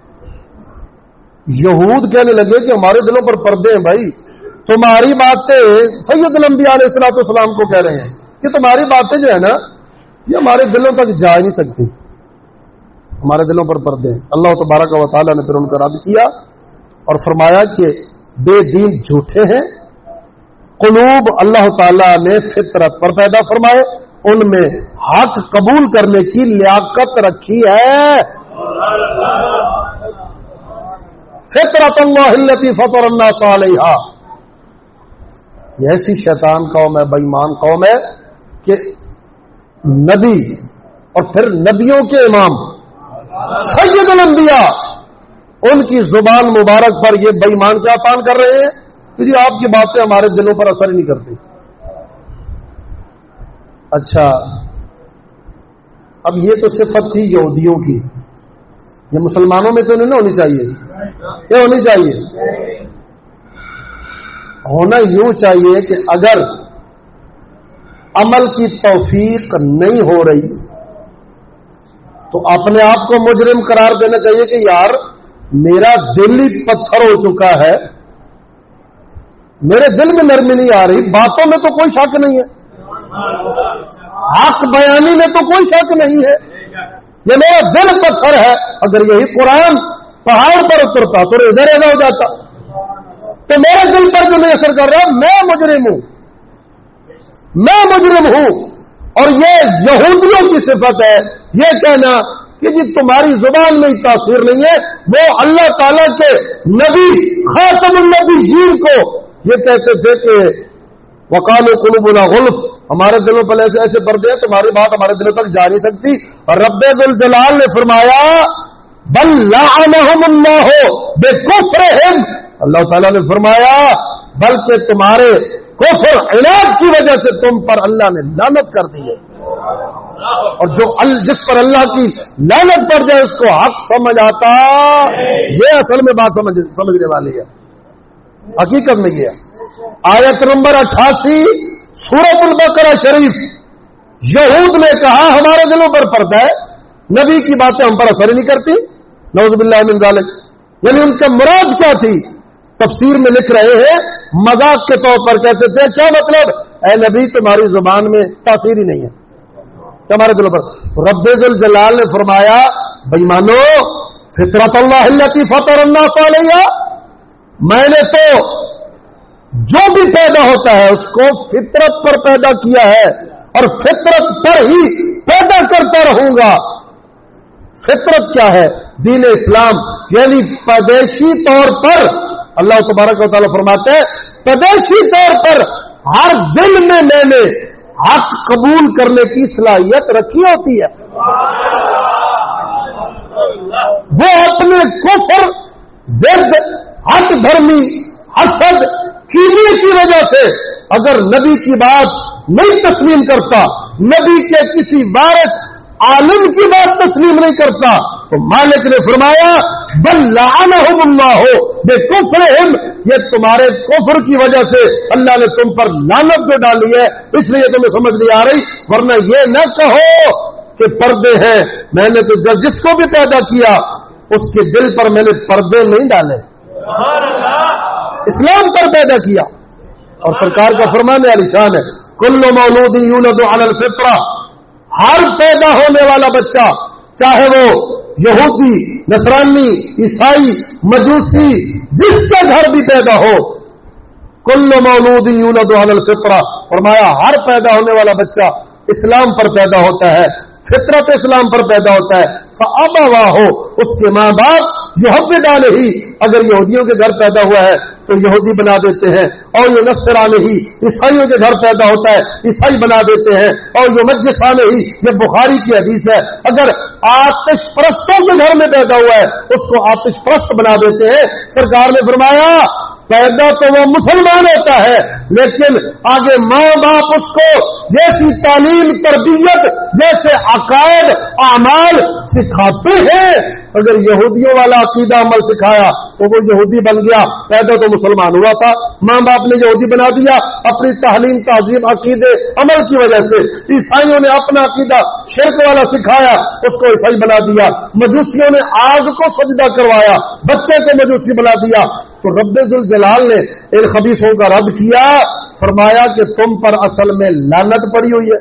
یہود کہنے لگے کہ ہمارے دلوں پر پردے ہیں. بھائی تمہاری باتیں سید الانبیاء علیہ الصلوۃ والسلام کو کہہ رہے ہیں کہ تمہاری باتیں جو ہے نا یہ ہمارے دلوں تک جا نہیں سکتی, ہمارے دلوں پر پردے ہیں. اللہ تبارک و تعالی نے پھر ان کا رد کیا اور فرمایا کہ بے دین جھوٹے ہیں. قلوب اللہ تعالی نے فطرت پر پیدا فرمائے, ان میں حق قبول کرنے کی لیاقت رکھی ہے. فطرت اللہ التی فطر الناس علیہا. یہ ایسی شیطان قوم ہے, بے ایمان قوم ہے کہ نبی اور پھر نبیوں کے امام سید الانبیاء ان کی زبان مبارک پر یہ بے ایمان کیا پان کر رہے ہیں کہ جی آپ کی باتیں ہمارے دلوں پر اثر ہی نہیں کرتی. اچھا اب یہ تو صفت تھی یہودیوں کی, یہ مسلمانوں میں تو نہیں ہونی چاہیے. کیا ہونی چاہیے؟ ہونا یوں چاہیے کہ اگر عمل کی توفیق نہیں ہو رہی تو اپنے آپ کو مجرم قرار دینا چاہیے کہ یار میرا دل ہی پتھر ہو چکا ہے, میرے دل میں نرمی نہیں آ رہی, باتوں میں تو کوئی شک نہیں ہے, حق بیانی میں تو کوئی شک نہیں ہے, یہ میرا دل پتھر ہے. اگر یہی قرآن پہاڑ پر اترتا تو ادھر ادھر ہو جاتا, تو میرے دل پر جو نہیں اثر کر رہا میں مجرم ہوں, میں مجرم ہوں. اور یہ یہودیوں کی صفت ہے یہ کہنا کہ جی تمہاری زبان میں تاثیر نہیں ہے. وہ اللہ تعالیٰ کے نبی خاتم النبیین کو یہ کہتے تھے کہ وقالوا قلوبنا غلف, ہمارے دلوں پر ایسے پردے ہیں تمہاری بات ہمارے دلوں تک جا نہیں سکتی. اور رب ذوالجلال نے فرمایا بل لعنہم اللہ بکفرہم, اللہ تعالیٰ نے فرمایا بلکہ تمہارے کفر عناد کی وجہ سے تم پر اللہ نے لعنت کر دی ہے. اور جو جس پر اللہ کی لعنت پڑ جائے اس کو حق سمجھ آتا, یہ اصل میں بات سمجھنے والی ہے. حقیقت میں یہ آیت نمبر 88 سورۃ البقرہ شریف. یہود نے کہا ہمارے دلوں پر پردہ ہے, نبی کی باتیں ہم پر اثر نہیں کرتی. نعوذ باللہ من ذالک. یعنی ان کا مراد کیا تھی؟ تفسیر میں لکھ رہے ہیں مذاق کے طور پر کہتے تھے کیا مطلب, اے نبی تمہاری زبان میں تاثیر ہی نہیں ہے تمہارے دلوں پر. تو رب ذوالجلال نے فرمایا بے ایمانو فطرت اللہ التی فطر الناس علیہا, میں نے تو جو بھی پیدا ہوتا ہے اس کو فطرت پر پیدا کیا ہے اور فطرت پر ہی پیدا کرتا رہوں گا. فطرت کیا ہے؟ دین اسلام. یعنی پیدائشی طور پر اللہ تبارک و تعالیٰ فرماتے ہیں پیدائشی طور پر ہر دل میں میں نے حق قبول کرنے کی صلاحیت رکھی ہوتی ہے. وہ اپنے کفر, ضد, ہٹ دھرمی, حسد, کینے کی وجہ سے اگر نبی کی بات نہیں تسلیم کرتا, نبی کے کسی وارث عالم کی بات تسلیم نہیں کرتا, تو مالک نے فرمایا بل لعنہم اللہ بکفرہم, یہ تمہارے کفر کی وجہ سے اللہ نے تم پر لعنت جو ڈالی ہے, اس لیے تمہیں سمجھ نہیں آ رہی. ورنہ یہ نہ کہو کہ پردے ہیں, میں نے تو جس کو بھی پیدا کیا اس کے دل پر میں نے پردے نہیں ڈالے, اسلام پر پیدا کیا. اور سرکار کا فرمان علی شان ہے کل مولود یولد علی الفطرہ, ہر پیدا ہونے والا بچہ چاہے وہ یہودی, نصرانی, عیسائی, مجوسی, جس کا گھر بھی پیدا ہو, کل مولود یولد علی الفطرہ, فرمایا ہر پیدا ہونے والا بچہ اسلام پر پیدا ہوتا ہے، فطرت اسلام پر پیدا ہوتا ہے، فَأَبَوَاهُ اس کے ماں باپ يُحَوِّدَانِهِ اگر یہودیوں کے گھر پیدا ہوا ہے تو یہودی بنا دیتے ہیں، اور يُنَصِّرَانِهِ عیسائیوں کے گھر پیدا ہوتا ہے عیسائی بنا دیتے ہیں، اور يُمَجِّسَانِهِ یہ بخاری کی حدیث ہے، اگر آتش پرستوں کے گھر میں پیدا ہوا ہے اس کو آتش پرست بنا دیتے ہیں۔ سرکار نے فرمایا پیدا تو وہ مسلمان ہوتا ہے لیکن آگے ماں باپ اس کو جیسی تعلیم تربیت جیسے عقائد اعمال سکھاتے ہیں، اگر یہودیوں والا عقیدہ عمل سکھایا تو وہ یہودی بن گیا، پیدا تو مسلمان ہوا تھا، ماں باپ نے یہودی بنا دیا اپنی تعلیم تہذیب عقیدے عمل کی وجہ سے۔ عیسائیوں نے اپنا عقیدہ شرک والا سکھایا، اس کو عیسائی بنا دیا۔ مجوسیوں نے آگ کو سجدہ کروایا، بچے کو مجوسی بنا دیا۔ تو رب ذوالجلال نے ان خبیثوں کا رد کیا، فرمایا کہ تم پر اصل میں لعنت پڑی ہوئی ہے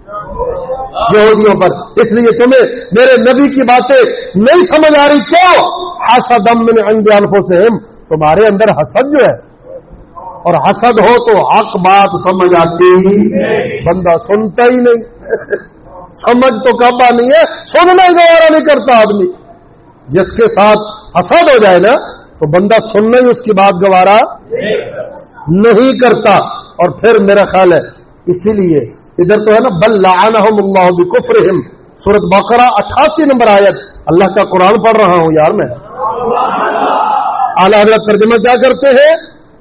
یہودیوں پر، اس لیے تمہیں میرے نبی کی باتیں نہیں سمجھ آ رہی۔ کیوں؟ حسد من عند انفسہم، تمہارے اندر حسد جو ہے، اور حسد ہو تو حق بات سمجھ آتی، بندہ سنتا ہی نہیں سمجھ تو کعبہ نہیں ہے، سننا گوارا نہیں کرتا آدمی۔ جس کے ساتھ حسد ہو جائے نا تو بندہ سننا ہی اس کی بات گوارا نہیں کرتا۔ اور پھر میرا خیال ہے اسی لیے ادھر تو ہے نا بل لعنہم اللہ بکفرہم، سورۃ بقرہ 88 نمبر آیت، اللہ کا قرآن پڑھ رہا ہوں یار میں۔ اعلیٰ حضرت ترجمہ کیا کرتے ہیں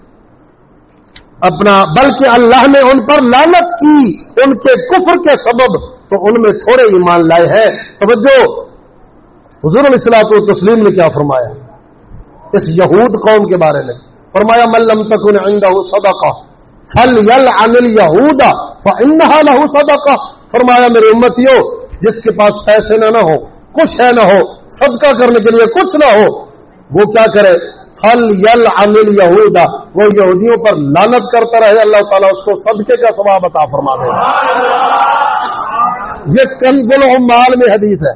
اپنا، بلکہ اللہ نے ان پر لعنت کی ان کے کفر کے سبب تو ان میں تھوڑے ایمان لائے ہیں۔ توجہ، حضور علیہ الصلوۃ والتسلیم نے کیا فرمایا اس یہود قوم کے بارے میں؟ فرمایا من لم تکن عنده صدقہ فلیلعن الیہود فانھا لہ صدقہ۔ فرمایا میرے امتیوں جس کے پاس پیسے نہ ہو، کچھ ہے نہ ہو، صدقہ کرنے کے لیے کچھ نہ ہو، وہ کیا کرے؟ فلیلعن الیہود، وہ یہودیوں پر لعنت کرتا رہے، اللہ تعالیٰ اس کو صدقے کا ثواب عطا فرما دے۔ یہ کنز العمال میں حدیث ہے،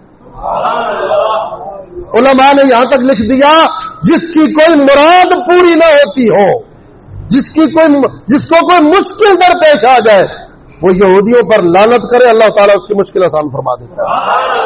علماء نے یہاں تک لکھ دیا جس کی کوئی مراد پوری نہ ہوتی ہو، جس کو کوئی مشکل در پیش آ جائے، وہ یہودیوں پر لعنت کرے، اللہ تعالیٰ اس کی مشکل آسان فرما دیتا ہے۔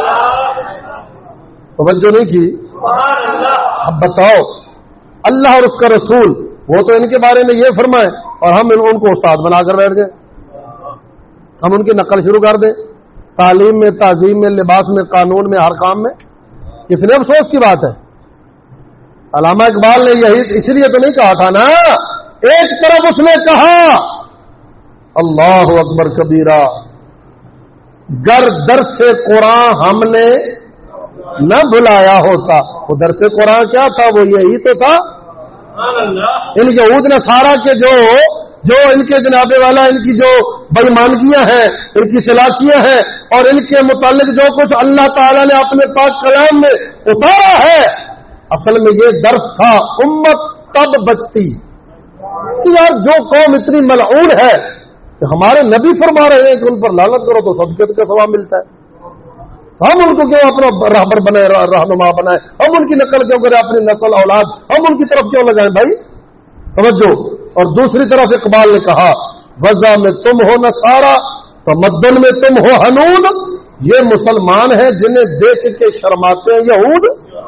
توجہ نہیں کی؟ اب بتاؤ، اللہ اور اس کا رسول وہ تو ان کے بارے میں یہ فرمائے اور ہم ان کو استاد بنا کر بیٹھ جائیں، ہم ان کی نقل شروع کر دیں، تعلیم میں، تعظیم میں، لباس میں، قانون میں، ہر کام میں۔ کتنے افسوس کی بات ہے۔ علامہ اقبال نے یہی اس لیے تو نہیں کہا تھا نا، ایک طرف اس نے کہا اللہ اکبر کبیرہ، گر درس قرآن ہم نے نہ بلایا ہوتا۔ وہ درس قرآن کیا تھا؟ وہ یہی تو تھا، ان یہود نصارہ کے جو ان کے جناب والا ان کی جو بےمانگیاں ہیں، ان کی چلاکیاں ہیں، اور ان کے متعلق جو کچھ اللہ تعالیٰ نے اپنے پاک کلام میں اتارا ہے، اصل میں یہ درس تھا امت تب بچتی۔ یار جو قوم اتنی ملعون ہے کہ ہمارے نبی فرما رہے ہیں کہ ان پر لعنت کرو تو صدقے کا ثواب ملتا ہے، ہم ان کو کیوں اپنا رہبر بنائے، رہنما بنائے، ہم ان کی نقل کیوں کریں، اپنی نسل اولاد ہم ان کی طرف کیوں لگائیں بھائی؟ توجہ۔ اور دوسری طرف اقبال نے کہا وضع میں تم ہو نصارہ، تمدن میں تم ہو حنود، یہ مسلمان ہیں جنہیں دیکھ کے شرماتے ہیں یہود۔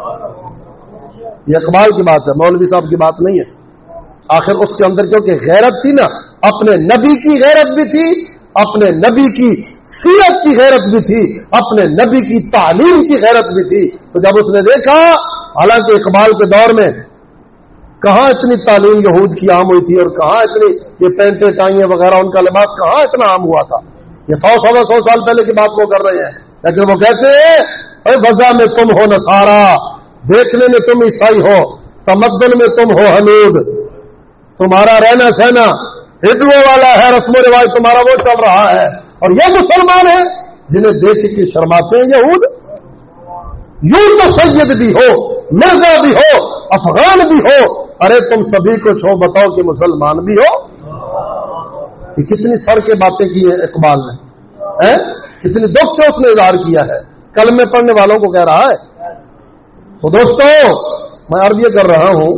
یہ اقبال کی بات ہے، مولوی صاحب کی بات نہیں ہے۔ آخر اس کے اندر کیونکہ غیرت تھی نا، اپنے نبی کی غیرت بھی تھی، اپنے نبی کی سیرت کی غیرت بھی تھی، اپنے نبی کی تعلیم کی غیرت بھی تھی۔ تو جب اس نے دیکھا، حالانکہ اقبال کے دور میں کہاں اتنی تعلیم یہود کی عام ہوئی تھی، اور کہاں اتنی یہ پینٹیں ٹائیں وغیرہ ان کا لباس کہاں اتنا عام ہوا تھا، یہ 100 سال پہلے کی بات وہ کر رہے ہیں، لیکن وہ کہتے ہیں اے وضع میں تم ہو نصارہ، دیکھنے میں تم عیسائی ہو، تمدن میں تم ہو حنود، تمہارا رہنا سہنا ہندوؤں والا ہے، رسم و رواج تمہارا وہ چل رہا ہے، اور یہ مسلمان ہیں جنہیں دیکھ کے شرماتے ہیں یہود۔ یوں تو سید بھی ہو، مرزا بھی ہو، افغان بھی ہو، ارے تم سبھی کچھ ہو، بتاؤ کہ مسلمان بھی ہو۔ یہ کتنی سڑ کے باتیں کی ہیں اقبال نے، کتنی دکھ سے اس نے اظہار کیا ہے، کلمے پڑھنے والوں کو کہہ رہا ہے۔ تو دوستو میں عرض یہ کر رہا ہوں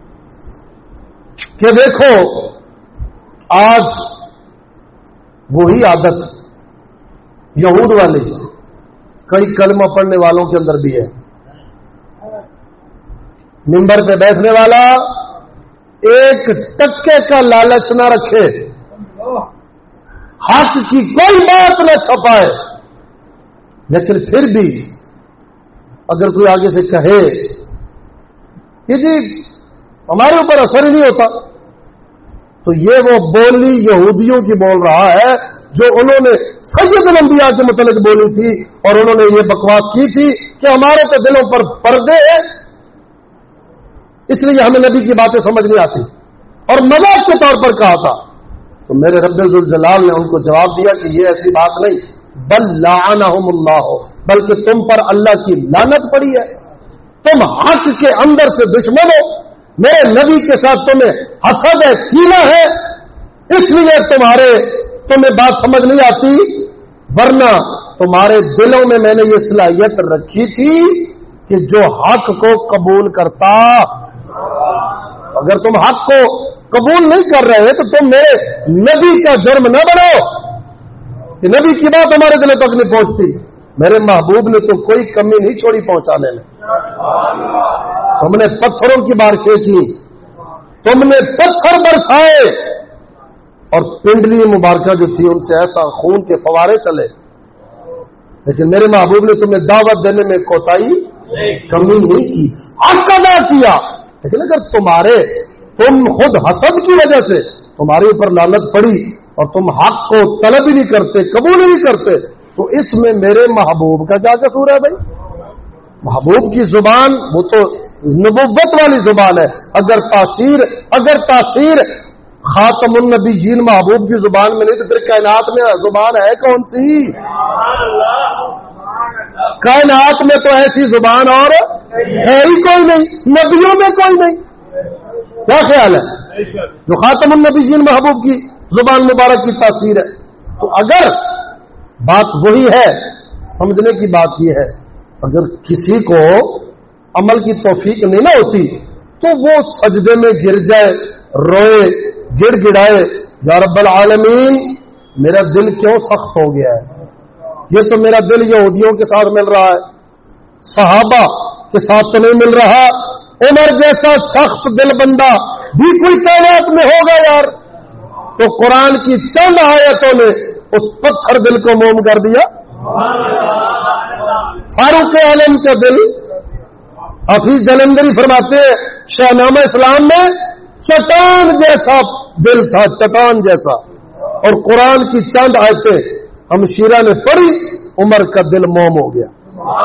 کہ دیکھو آج وہی عادت یہود والے کئی کلمہ پڑھنے والوں کے اندر بھی ہے. منبر پہ بیٹھنے والا ایک ٹکے کا لالچ نہ رکھے, حق کی کوئی بات نہ چھپائے, لیکن پھر بھی اگر کوئی آگے سے کہے کہ جی ہمارے اوپر اثر ہی نہیں ہوتا, تو یہ وہ بولی یہودیوں کی بول رہا ہے جو انہوں نے سید الانبیاء کے متعلق بولی تھی, اور انہوں نے یہ بکواس کی تھی کہ ہمارے تو دلوں پر پردے ہیں, اس لیے ہمیں نبی کی باتیں سمجھ نہیں آتی, اور مذاق کے طور پر کہا تھا. تو میرے رب ذوالجلال نے ان کو جواب دیا کہ یہ ایسی بات نہیں, بل لعنہم اللہ, بلکہ تم پر اللہ کی لعنت پڑی ہے, تم حق کے اندر سے دشمن ہو, میرے نبی کے ساتھ تمہیں حسد ہے, کینہ ہے, اس لیے تمہیں بات سمجھ نہیں آتی, ورنہ تمہارے دلوں میں میں نے یہ صلاحیت رکھی تھی کہ جو حق کو قبول کرتا, اگر تم حق کو قبول نہیں کر رہے تو تم میرے نبی کا جرم نہ بناؤ کہ نبی کی بات ہمارے دلوں تک نہیں پہنچتی. میرے محبوب نے تو کوئی کمی نہیں چھوڑی پہنچانے میں. تم نے پتھروں کی بارشیں کی, تم نے پتھر برسائے, اور پنڈلی مبارکہ جو تھی ان سے ایسا خون کے فوارے چلے, لیکن میرے محبوب نے تمہیں دعوت دینے میں کوتاہی کمی نہیں کی, حق ادا کیا. لیکن اگر تم خود حسد کی وجہ سے تمہارے اوپر لعنت پڑی اور تم حق کو طلب ہی نہیں کرتے, قبول ہی نہیں کرتے, تو اس میں میرے محبوب کا کیا قصور ہے بھائی؟ محبوب کی زبان وہ تو نبوت والی زبان ہے. اگر تاثیر خاتم النبیین محبوب کی زبان میں نہیں تو پھر کائنات میں زبان ہے کون سی؟ کائنات میں تو ایسی زبان اور ہے ہی کوئی نہیں, نبیوں میں کوئی نہیں. کیا خیال ہے؟ جو خاتم النبیین محبوب کی زبان مبارک کی تاثیر ہے. تو اگر بات وہی ہے, سمجھنے کی بات یہ ہے, اگر کسی کو عمل کی توفیق نہیں نہ ہوتی تو وہ سجدے میں گر جائے, روئے, گڑ گڑائے, یا رب العالمین میرا دل کیوں سخت ہو گیا ہے, یہ تو میرا دل یہودیوں کے ساتھ مل رہا ہے, صحابہ کے ساتھ تو نہیں مل رہا, عمر جیسا سخت دل بندہ بھی کوئی کائنات میں ہوگا یار. تو قرآن کی چند آیتوں نے اس پتھر دل کو موم کر دیا. فاروق عالم کا دل, حفیظ جلندری فرماتے ہیں شاہنامہ اسلام میں, چٹان جیسا دل تھا, چٹان جیسا, اور قرآن کی چند آیتیں ہمشیرہ نے پڑھی, عمر کا دل موم ہو گیا.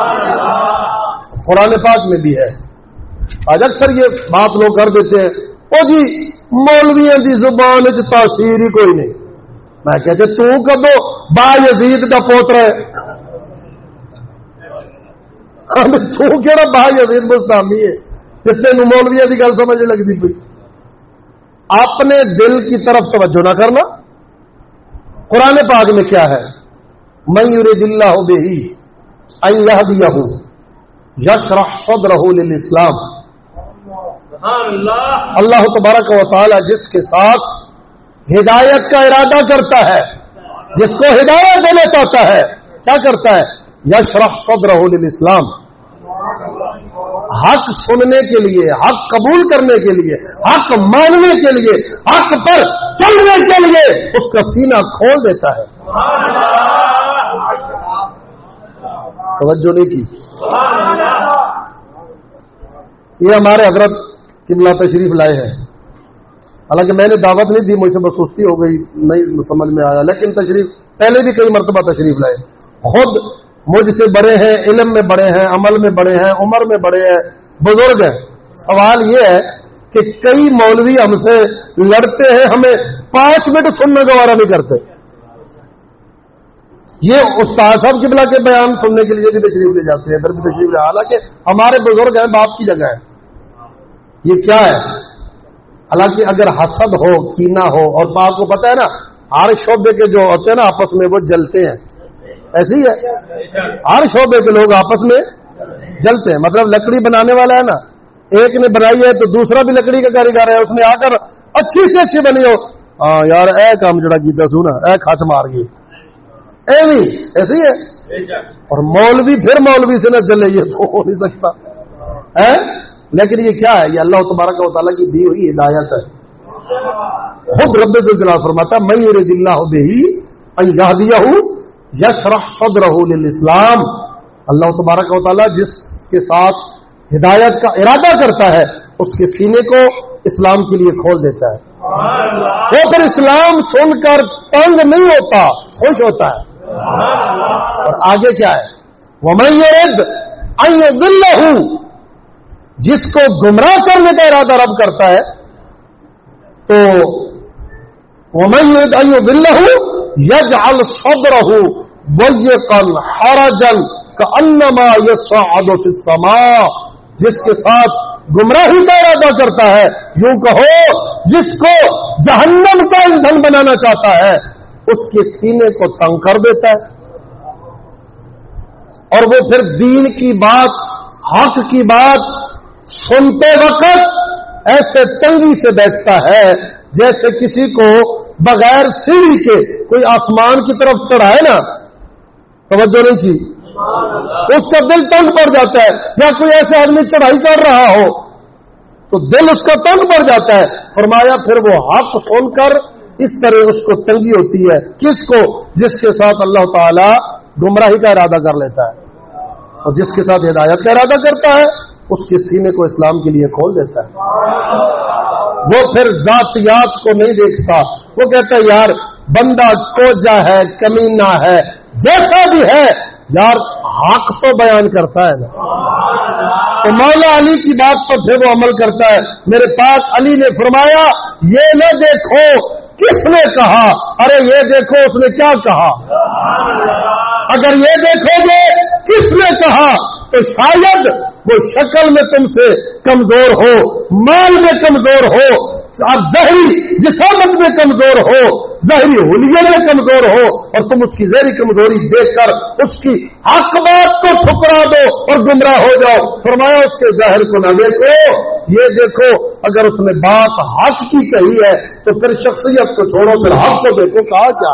قرآن پاک میں بھی ہے. آج اکثر یہ بات لوگ کر دیتے ہیں, او جی مولویوں کی زبان وچ تاثیر ہی کوئی نہیں. میں کہتے تو کدو با یزید کا پوترا ہے, تو کہڑا با یزید مستامی ہے جس نے مولویوں کی گل سمجھ لگتی پئی. اپنے دل کی طرف توجہ نہ کرنا. قرآن پاک میں کیا ہے؟ من یرید اللہ بہ ان یہدیہ یشرح صدرہ للاسلام. اللہ تبارک و تعالی جس کے ساتھ ہدایت کا ارادہ کرتا ہے, جس کو ہدایت دینا چاہتا ہے, کیا کرتا ہے؟ یشرح صدرہ للاسلام. حق سننے کے لیے, حق قبول کرنے کے لیے, حق ماننے کے لیے, حق پر چلنے کے لیے اس کا سینہ کھول دیتا ہے. توجہ نہیں کی. یہ ہمارے حضرت قبلہ تشریف لائے ہیں, حالانکہ میں نے دعوت نہیں دی, مجھ سے بس سستی ہو گئی, نہیں سمجھ میں آیا, لیکن تشریف پہلے بھی کئی مرتبہ تشریف لائے. خود مجھ سے بڑے ہیں, علم میں بڑے ہیں, عمل میں بڑے ہیں, عمر میں بڑے ہیں, بزرگ ہیں. سوال یہ ہے کہ کئی مولوی ہم سے لڑتے ہیں, ہمیں 5 منٹ سننے گوارا نہیں کرتے. یہ استاد صاحب قبلہ کے بیان سننے کے لیے بھی تشریف لے جاتے ہیں, ادھر بھی تشریف لے, حالانکہ ہمارے بزرگ ہیں, باپ کی جگہ ہے. یہ کیا ہے؟ حالانکہ اگر حسد ہو, کینہ ہو, اور باپ کو پتہ ہے نا ہر شعبے کے جو ہوتے ہیں نا آپس میں وہ جلتے ہیں, ایسی ہے ہر شعبے کے لوگ آپس میں جلتے ہیں. مطلب لکڑی بنانے والا ہے نا, ایک نے بنائی ہے تو دوسرا بھی لکڑی کا کاریگر ہے, اس نے آ کر اچھی سے اچھی بنی ہو, ہاں یار اے کام جڑا کیتا سونا, اے کھچ مار گئی, ایسے ہی ہے. اور مولوی پھر مولوی سے نہ چلے، یہ تو ہو نہیں سکتا ہے. لیکن یہ کیا ہے؟ یہ اللہ تبارک و تعالیٰ کی دی ہوئی ہدایت ہے. خود رب ذوالجلال فرماتا ہے من یرد اللہ بہ ان یہدیہ یشرح صدرہ للاسلام. اللہ تبارک و تعالیٰ جس کے ساتھ ہدایت کا ارادہ کرتا ہے اس کے سینے کو اسلام کے لیے کھول دیتا ہے. وہ پھر اسلام سن کر تنگ نہیں ہوتا، خوش ہوتا ہے. اور آگے کیا ہے؟ وَمَن يَرِدْ أَن يُضِلَّهُ، جس کو گمراہ کرنے کا ارادہ رب کرتا ہے تو وَمَن يَرِدْ أَن يُضِلَّهُ يَجْعَلْ صَدْرَهُ ضَيِّقًا حَرَجًا كَأَنَّمَا يَصْعَدُ فِي السَّمَاءِ، جس کے ساتھ گمراہی کا ارادہ کرتا ہے، یوں کہو جس کو جہنم کا ایندھن بنانا چاہتا ہے اس کے سینے کو تنگ کر دیتا ہے. اور وہ پھر دین کی بات، حق کی بات سنتے وقت ایسے تنگی سے بیٹھتا ہے جیسے کسی کو بغیر سیڑھی کے کوئی آسمان کی طرف چڑھائے نا، توجہ نہیں کی، اس کا دل تنگ پڑ جاتا ہے. یا کوئی ایسے آدمی چڑھائی چڑھ رہا ہو تو دل اس کا تنگ پڑ جاتا ہے. فرمایا پھر وہ حق سن کر اس طرح اس کو تنگی ہوتی ہے. کس کو؟ جس کے ساتھ اللہ تعالی گمراہی کا ارادہ کر لیتا ہے، اور جس کے ساتھ ہدایت کا ارادہ کرتا ہے اس کے سینے کو اسلام کے لیے کھول دیتا ہے. وہ پھر ذاتیات کو نہیں دیکھتا، وہ کہتا ہے یار بندہ کوجا ہے، کمینہ ہے، جیسا بھی ہے یار حق تو بیان کرتا ہے نا. تو مولا علی کی بات پر پھر وہ عمل کرتا ہے. میرے پاس علی نے فرمایا یہ نہ دیکھو کس نے کہا، ارے یہ دیکھو اس نے کیا کہا. اگر یہ دیکھو گے کس نے کہا تو شاید وہ شکل میں تم سے کمزور ہو، مال میں کمزور ہو، اب ظاہری جسامت میں کمزور ہو، ظاہری حلیے میں کمزور ہو، اور تم اس کی ظاہری کمزوری دیکھ کر اس کی حق بات کو ٹھکرا دو اور گمراہ ہو جاؤ. فرمایا اس کے ظاہر کو نہ دیکھو، یہ دیکھو اگر اس نے بات حق کی کہی ہے تو پھر شخصیت کو چھوڑو، پھر حق کو دیکھو. کہا کیا؟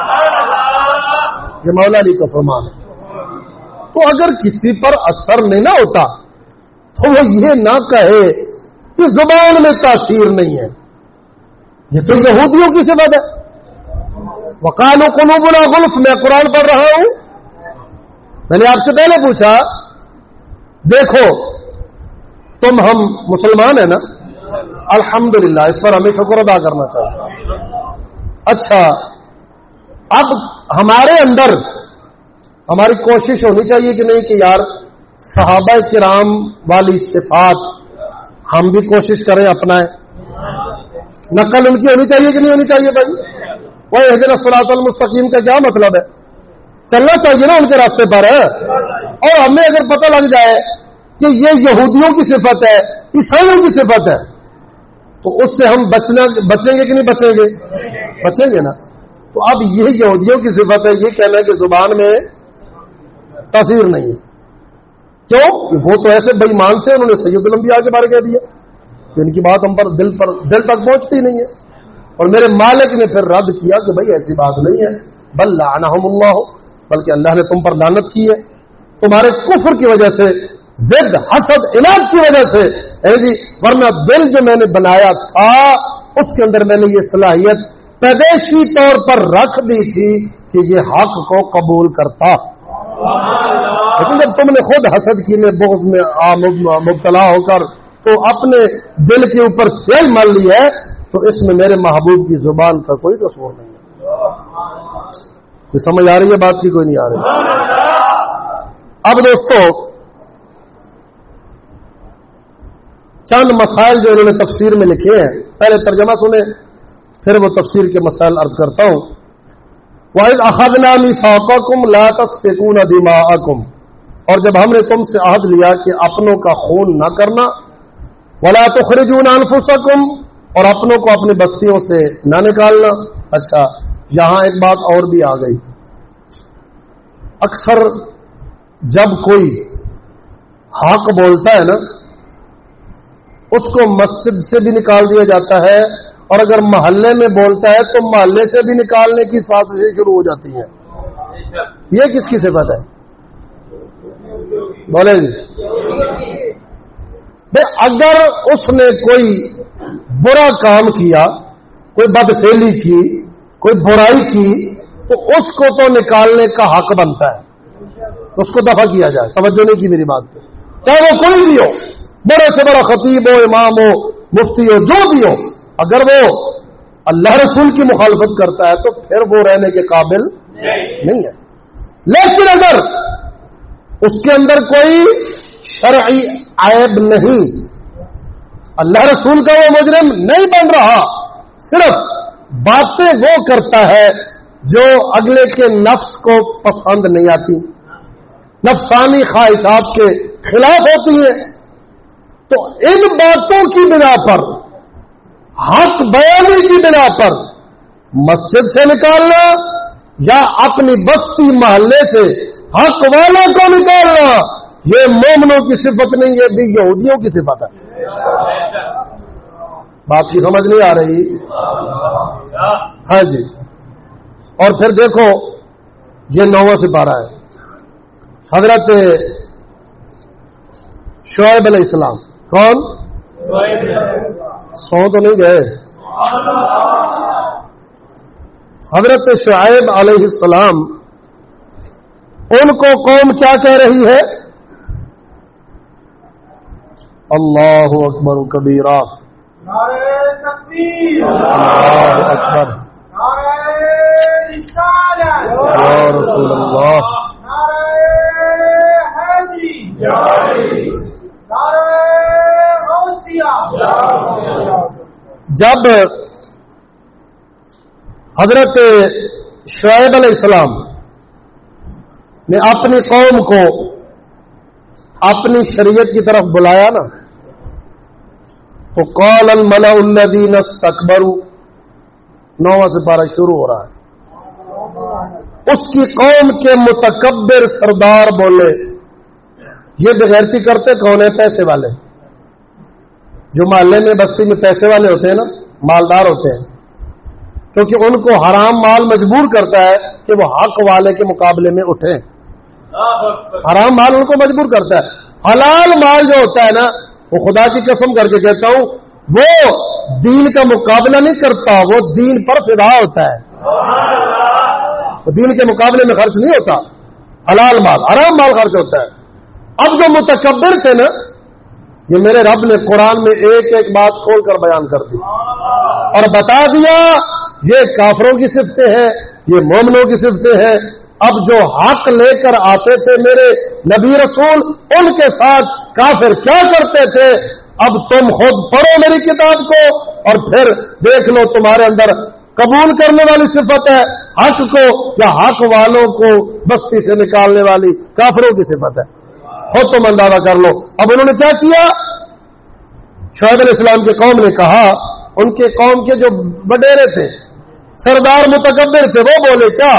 یہ مولا علی کا فرمان ہے. تو اگر کسی پر اثر نہیں نہ ہوتا تو وہ یہ نہ کہے کہ زبان میں تاثیر نہیں ہے. یہ تو یہودیوں کی صفت ہے. وقالوا قلوبنا غلف، میں قرآن پڑھ رہا ہوں. میں نے آپ سے پہلے پوچھا دیکھو تم ہم مسلمان ہیں نا، الحمدللہ، اس پر ہمیں شکر ادا کرنا چاہیے. اچھا اب ہمارے اندر ہماری کوشش ہونی چاہیے کہ نہیں کہ یار صحابہ کرام والی صفات ہم بھی کوشش کریں اپنائیں. نقل ان کی ہونی چاہیے کہ نہیں ہونی چاہیے؟ بھائی وہ اہدنا الصراط المستقیم کا کیا مطلب ہے؟ چلنا چاہیے نا ان کے راستے پر. اور ہمیں اگر پتہ لگ جائے کہ یہ یہودیوں کی صفت ہے، عیسائیوں کی صفت ہے، تو اس سے ہم بچیں گے کہ نہیں بچیں گے؟ بچیں گے نا. تو اب یہ یہودیوں کی صفت ہے، یہ کہنا ہے کہ زبان میں تاثیر نہیں ہے. کیوں؟ وہ تو ایسے بے ایمان سے انہوں نے سید الانبیاء کے بارے کہہ دیا کہ ان کی بات ہم پر دل تک پہنچتی نہیں ہے. اور میرے مالک نے پھر رد کیا کہ بھائی ایسی بات نہیں ہے، بل لعنہم اللہ، بلکہ اللہ نے تم پر لعنت کی ہے تمہارے کفر کی وجہ سے، ضد، حسد، عناد کی وجہ سے. جی ورنہ دل جو میں نے بنایا تھا اس کے اندر میں نے یہ صلاحیت پیدائشی طور پر رکھ دی تھی کہ یہ حق کو قبول کرتا. لیکن جب تم نے خود حسد کی میں بغض میں مبتلا ہو کر تو اپنے دل کے اوپر سیل مال لی ہے، تو اس میں میرے محبوب کی زبان کا کوئی قصور نہیں ہے. کوئی سمجھ آ رہی ہے بات کی؟ کوئی نہیں آ رہی. اب دوستو چند مسائل جو انہوں نے تفسیر میں لکھے ہیں، پہلے ترجمہ سنیں پھر وہ تفسیر کے مسائل عرض کرتا ہوں. وَإِذْ أَخَذْنَا مِيثَاقَكُمْ لَا تَسْفِكُونَ دِمَاءَكُمْ، اور جب ہم نے تم سے عہد لیا کہ اپنوں کا خون نہ کرنا، وَلَا تُخْرِجُونَ أَنفُسَكُمْ، اور اپنوں کو اپنی بستیوں سے نہ نکالنا. اچھا یہاں ایک بات اور بھی آ گئی. اکثر جب کوئی حق بولتا ہے نا اس کو مسجد سے بھی نکال دیا جاتا ہے، اور اگر محلے میں بولتا ہے تو محلے سے بھی نکالنے کی سازشیں شروع ہو جاتی ہیں. یہ کس کی صفت ہے؟ بولے جی بھائی اگر اس نے کوئی برا کام کیا، کوئی بدفعلی کی، کوئی برائی کی، تو اس کو تو نکالنے کا حق بنتا ہے، اس کو دفع کیا جائے. توجہ نہیں کی میری بات پہ. چاہے وہ کوئی بھی ہو، بڑے سے بڑا خطیب ہو، امام ہو، مفتی ہو، جو بھی ہو، اگر وہ اللہ رسول کی مخالفت کرتا ہے تو پھر وہ رہنے کے قابل نہیں ہے. لیکن اگر اس کے اندر کوئی شرعی عیب نہیں، اللہ رسول کا وہ مجرم نہیں بن رہا، صرف باتیں وہ کرتا ہے جو اگلے کے نفس کو پسند نہیں آتی، نفسانی خواہشات کے خلاف ہوتی ہیں، تو ان باتوں کی بنا پر، حق بیانی کی بنا پر مسجد سے نکالنا یا اپنی بستی محلے سے حق والوں کو نکالنا، یہ مومنوں کی صفت نہیں، یہ بھی یہودیوں کی صفت ہے. بات کی سمجھ نہیں آ رہی؟ ہاں جی. اور پھر دیکھو یہ 9واں سپارہ ہے. حضرت شعیب علیہ السلام. کون؟ سو تو نہیں گئے. حضرت شعیب علیہ السلام، ان کو قوم کیا کہہ رہی ہے؟ اللہ اکبر کبیرہ، نعرہ تکبیر، اللہ اکبر، نعرہ رسالت، یا رسول اللہ، نعرہ حیدری، نعرہ غوثیہ. جب حضرت شعیب علیہ السلام نے اپنی قوم کو اپنی شریعت کی طرف بلایا نا، تو قال الملأ الذین استکبروا، 9واں سپارہ شروع ہو رہا ہے. اس کی قوم کے متکبر سردار بولے. یہ بغیرتی کرتے کون ہے؟ پیسے والے. جو محلے میں بستی میں پیسے والے ہوتے ہیں نا، مالدار ہوتے ہیں، کیونکہ ان کو حرام مال مجبور کرتا ہے کہ وہ حق والے کے مقابلے میں اٹھیں. حرام مال ان کو مجبور کرتا ہے. حلال مال جو ہوتا ہے نا، وہ خدا کی قسم کر کے کہتا ہوں، وہ دین کا مقابلہ نہیں کرتا، وہ دین پر فدا ہوتا ہے، وہ دین کے مقابلے میں خرچ نہیں ہوتا. حلال مال، حرام مال خرچ ہوتا ہے. اب جو متکبر تھے نا، یہ میرے رب نے قرآن میں ایک ایک بات کھول کر بیان کر دی اور بتا دیا یہ کافروں کی صفتیں ہیں، یہ مومنوں کی صفتیں ہیں. اب جو حق لے کر آتے تھے میرے نبی رسول، ان کے ساتھ کافر کیا کرتے تھے، اب تم خود پڑھو میری کتاب کو اور پھر دیکھ لو تمہارے اندر قبول کرنے والی صفت ہے حق کو یا حق والوں کو بستی سے نکالنے والی کافروں کی صفت ہے. خود تم اندازہ کر لو. اب انہوں نے کیا کیا؟ شعیب علیہ السلام کی قوم نے کہا، ان کے قوم کے جو وڈیرے تھے، سردار متکبر تھے، وہ بولے کیا؟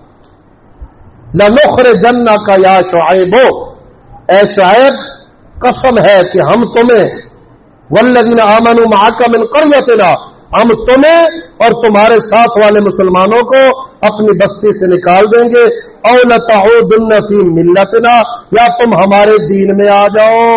لَنُخْرِجَنَّكَ يَا شُعَيْبُ، اے شعیب قسم ہے کہ ہم تمہیں وَالَّذِينَ آمَنُوا مَعَكَ مِنْ قَرْيَتِنَا، ہم تمہیں اور تمہارے ساتھ والے مسلمانوں کو اپنی بستی سے نکال دیں گے. اَوْ لَتَعُودُنَّ فِي مِلَّتِنَا، یا تم ہمارے دین میں آ جاؤ.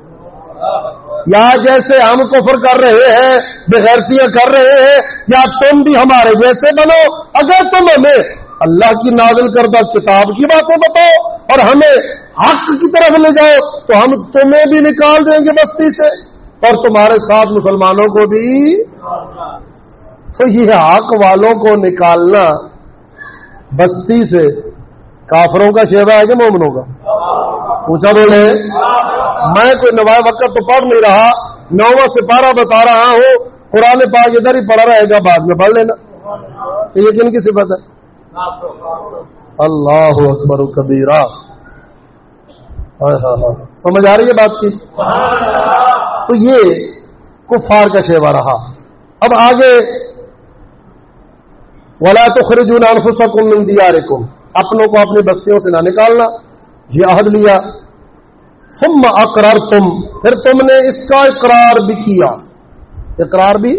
یا جیسے ہم کفر کر رہے ہیں، بغیرتیاں کر رہے ہیں، یا تم بھی ہمارے جیسے بنو. اگر تم ہمیں اللہ کی نازل کردہ کتاب کی باتیں بتاؤ اور ہمیں حق کی طرف لے جاؤ تو ہم تمہیں بھی نکال دیں گے بستی سے اور تمہارے ساتھ مسلمانوں کو بھی. تو یہ حق والوں کو نکالنا بستی سے کافروں کا شیوا ہے کہ مومنوں کا؟ پوچھا بولے. میں کوئی نوائے وقت تو پڑھ نہیں رہا، 9واں سپارہ بتا رہا ہوں. قرآن پاک ادھر ہی پڑھا رہے گا، بعد میں پڑھ لینا. یہ کن کی صفت ہے؟ اللہ اکبر کبیرہ. سمجھ آ رہی ہے بات کی؟ تو یہ کفار کا شیوا رہا. اب آگے وَلَا تُخْرِجُونَ أَنفُسَكُم مِّن دِيَارِكُمْ، اپنوں کو اپنی بستیوں سے نہ نکالنا. یہ عہد لیا. ثُمَّ أَقْرَرْتُمْ، پھر تم نے اس کا اقرار بھی کیا، اقرار بھی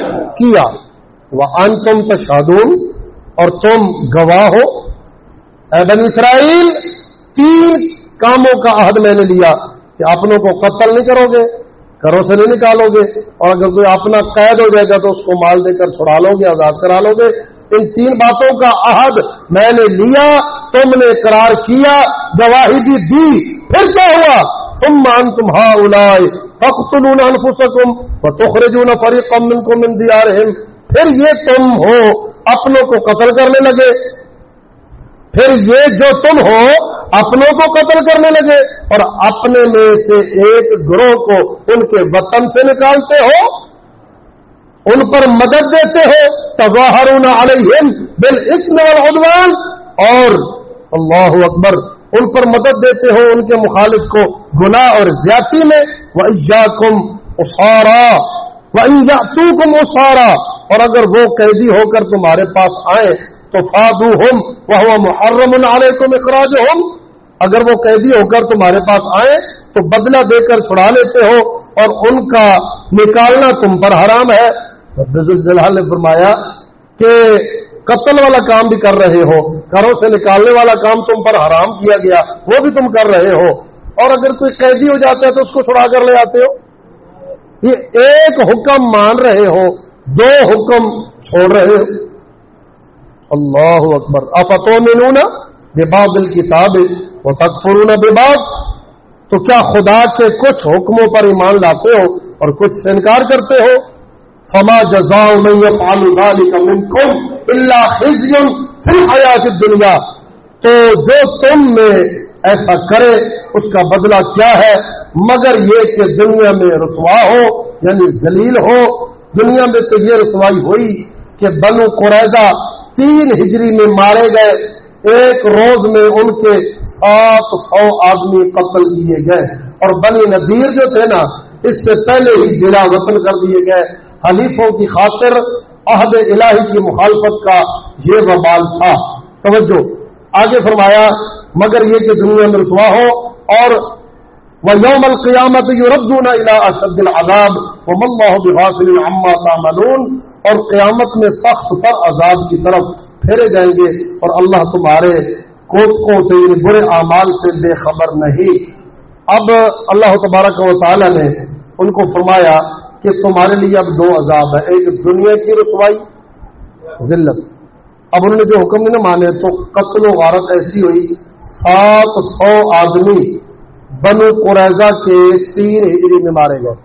کیا. وَأَنتُمْ تَشْهَدُونَ، اور تم گواہ ہو. اے بنی اسرائیل 3 کاموں کا عہد میں نے لیا کہ اپنوں کو قتل نہیں کرو گے، گھروں سے نہیں نکالو گے، اور اگر کوئی اپنا قید ہو جائے گا تو اس کو مال دے کر چھڑا لو گے، آزاد کرا لو گے۔ ان 3 باتوں کا عہد میں نے لیا، تم نے اقرار کیا، گواہی بھی دی، پھر کیا ہوا؟ ثم انتم هؤلاء تقتلون انفسکم وتخرجون فریقا منکم من دیارہم، پھر یہ تم ہو اپنوں کو قتل کرنے لگے، پھر یہ جو تم ہو اپنوں کو قتل کرنے لگے اور اپنے میں سے ایک گروہ کو ان کے وطن سے نکالتے ہو، ان پر مدد دیتے ہو، تظاہرون علیہم بالاثم والعدوان، اور اللہ اکبر ان پر مدد دیتے ہو ان کے مخالف کو گناہ اور زیادتی میں، وَإِيَّاكُمْ أُسَارَى وَإِن يَأْتُوكُمْ أُسَارَى، اور اگر وہ قیدی ہو کر تمہارے پاس آئیں تو فادوہم وَهُوَ مُحَرَّمٌ عَلَيْكُمْ إِخْرَاجُهُمْ، اگر وہ قیدی ہو کر تمہارے پاس آئیں تو بدلہ دے کر چھڑا لیتے ہو اور ان کا نکالنا تم پر حرام ہے۔ رب الجلال نے فرمایا کہ قتل والا کام بھی کر رہے ہو، گھروں سے نکالنے والا کام تم پر حرام کیا گیا، وہ بھی تم کر رہے ہو، اور اگر کوئی قیدی ہو جاتا ہے تو اس کو چھڑا کر لے آتے ہو۔ یہ ایک حکم مان رہے ہو، 2 حکم چھوڑ رہے ہو۔ اللہ اکبر۔ افتؤمنون ببعض الکتاب وتکفرون ببعض، تو کیا خدا کے کچھ حکموں پر ایمان لاتے ہو اور کچھ سے انکار کرتے ہو؟ فما جزاء من يفعل ذلك منكم الا خزي في الحیاۃ الدنیا، تو جو تم میں ایسا کرے اس کا بدلہ کیا ہے مگر یہ کہ دنیا میں رسوا ہو، یعنی ذلیل ہو۔ دنیا میں تو یہ رسوائی ہوئی کہ بنو قریظہ 3 ہجری میں مارے گئے، ایک روز میں ان کے 700 آدمی قتل کیے گئے، اور بنی نذیر جو تھے نا اس سے پہلے ہی جلا وطن کر دیے گئے۔ حلیفوں کی خاطر عہد الہی کی مخالفت کا یہ وبال تھا۔ توجہ، آگے فرمایا مگر یہ کہ دنیا میں رسوا ہو، اور وَيَوْمَ الْقِيَامَةِ يُرَدُّونَ إِلَىٰ أَشَدِّ الْعَذَابِ وَمَا اللَّهُ بِغَافِلٍ عَمَّا تَعْمَلُونَ، اور قیامت میں سخت تر عذاب کی طرف پھیرے جائیں گے اور اللہ تمہارے کوتکوں سے، یعنی برے اعمال سے بے خبر نہیں۔ اب اللہ تبارک و تعالی نے ان کو فرمایا کہ تمہارے لیے اب 2 عذاب ہے، ایک دنیا کی رسوائی ذلت، اب انہوں نے جو حکم نہیں مانے تو قتل و غارت ایسی ہوئی 700 آدمی بنو قریظہ کے 3 ہجری میں مارے گئے۔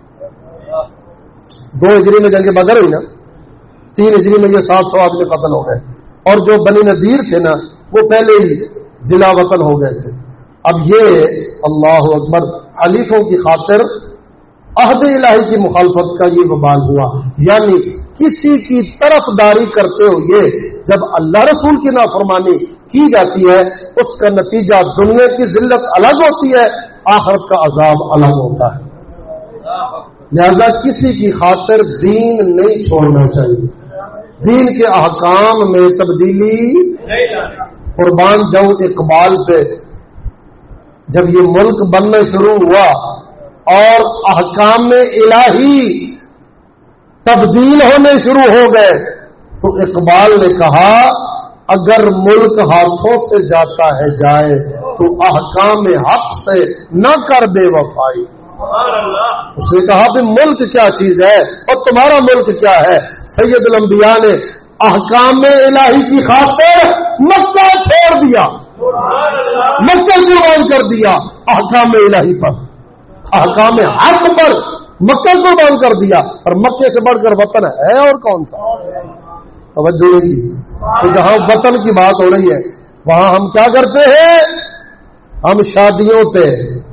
2 ہجری میں جنگ بدر ہوئی نا، 3 ہجری میں یہ 700 آدمی قتل ہو گئے، اور جو بنی نذیر تھے نا وہ پہلے ہی جلا وطن ہو گئے تھے۔ اب یہ اللہ اکبر حلیفوں کی خاطر عہد الہی کی مخالفت کا یہ وبال ہوا، یعنی کسی کی طرفداری کرتے ہوئے جب اللہ رسول کی نافرمانی کی جاتی ہے اس کا نتیجہ دنیا کی ذلت الگ ہوتی ہے، آخرت کا عذاب الگ ہوتا ہے۔ لہذا کسی کی خاطر دین نہیں چھوڑنا چاہیے، دین کے احکام میں تبدیلی۔ قربان جاؤں اقبال پہ جب یہ ملک بننا شروع ہوا اور احکام الہی تبدیل ہونے شروع ہو گئے تو اقبال نے کہا اگر ملک ہاتھوں سے جاتا ہے جائے تو احکام حق سے نہ کر بے وفائی۔ اس نے کہا کہ ملک کیا چیز ہے اور تمہارا ملک کیا ہے؟ سید الانبیاء نے احکام الہی کی خاطر مکہ چھوڑ دیا، مکہ قربان کر دیا، احکام الہی پر، احکام حق پر مکہ قربان کر دیا، اور مکے سے بڑھ کر وطن ہے اور کون سا؟ توجہ نہیں کی۔ تو جہاں وطن کی بات ہو رہی ہے وہاں ہم کیا کرتے ہیں؟ ہم شادیوں پہ،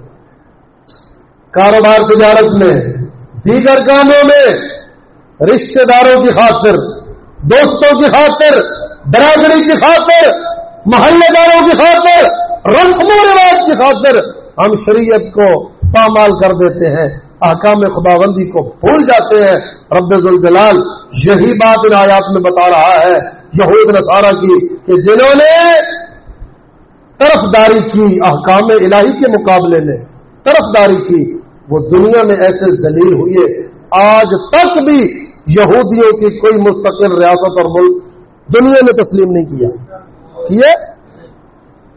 کاروبار تجارت میں، دیگر کاموں میں رشتہ داروں کی خاطر، دوستوں کی خاطر، برادری کی خاطر، محلے داروں کی خاطر، رسم و رواج کی خاطر ہم شریعت کو پامال کر دیتے ہیں، احکام خداوندی کو بھول جاتے ہیں۔ رب ذوالجلال یہی بات ان آیات میں بتا رہا ہے یہود نصارہ کی کہ جنہوں نے طرفداری کی احکام الہی کے مقابلے میں، طرفداری کی، وہ دنیا میں ایسے ذلیل ہوئے۔ آج تک بھی یہودیوں کی کوئی مستقل ریاست اور ملک دنیا میں تسلیم نہیں کیا،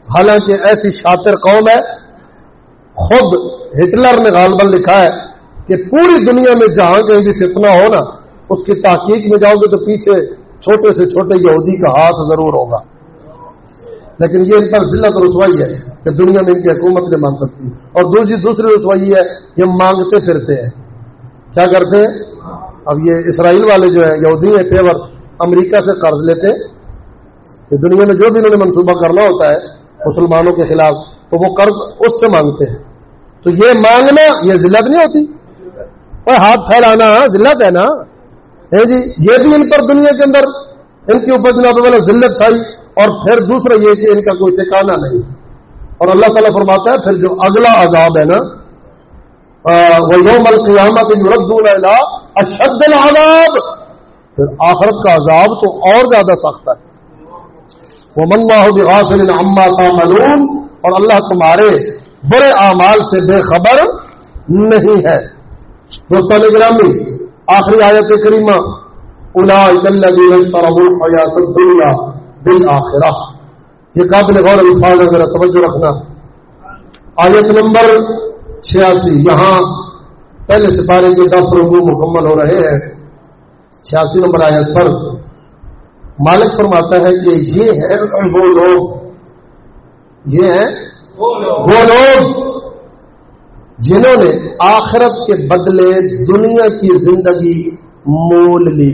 حالانکہ ایسی شاطر قوم ہے. خود ہٹلر نے غالباً لکھا ہے کہ پوری دنیا میں جہاں کہیں بھی فتنہ ہو نا, اس کی تحقیق میں جاؤ گے تو پیچھے چھوٹے سے چھوٹے یہودی کا ہاتھ ضرور ہوگا. لیکن یہ ان پر ذلت اور رسوائی ہے کہ دنیا میں ان کی حکومت نہیں مان سکتی. اور دوسری رسوائی ہے یہ مانگتے پھرتے ہیں. کیا کرتے ہیں؟ اب یہ اسرائیل والے جو ہیں یہودی ہیں پیور, امریکہ سے قرض لیتے ہیں. یہ دنیا میں جو بھی انہوں نے منصوبہ کرنا ہوتا ہے مسلمانوں کے خلاف تو وہ قرض اس سے مانگتے ہیں. تو یہ مانگنا یہ ذلت نہیں ہوتی؟ اور ہاتھ پھیلانا ذلت ہے نا جی. یہ بھی ان پر دنیا کے اندر ان کے اوپر جناب والا ذلت چھائی. اور پھر دوسرا یہ کہ ان کا کوئی ٹھکانا نہیں. اور اللہ تعالیٰ فرماتا ہے پھر جو اگلا عذاب ہے نا, وَيَوْمَ الْقِيَامَةِ يُرَدُّونَ إِلَىٰ أَشَدِّ الْعَذَابِ, پھر آخرت کا عذاب تو اور زیادہ سخت ہے. وَمَا اللَّهُ بِغَافِلٍ عَمَّا تَعْمَلُونَ, اور اللہ تمہارے برے اعمال سے بے خبر نہیں ہے. دوستان گرامی, آخری آیت کریمہ أُولَٰئِكَ الَّذِينَ اشْتَرَوُا الْحَيَاةَ الدُّنْيَا بالآخرہ, یہ قابل غور الفاظ ہے, ذرا توجہ رکھنا. آیت نمبر 86, یہاں پہلے سپارے کے 10 رکوع مکمل ہو رہے ہیں. 86 نمبر آیت پر مالک فرماتا ہے کہ یہ ہے وہ لوگ, یہ ہیں وہ لوگ جنہوں نے آخرت کے بدلے دنیا کی زندگی مول لی.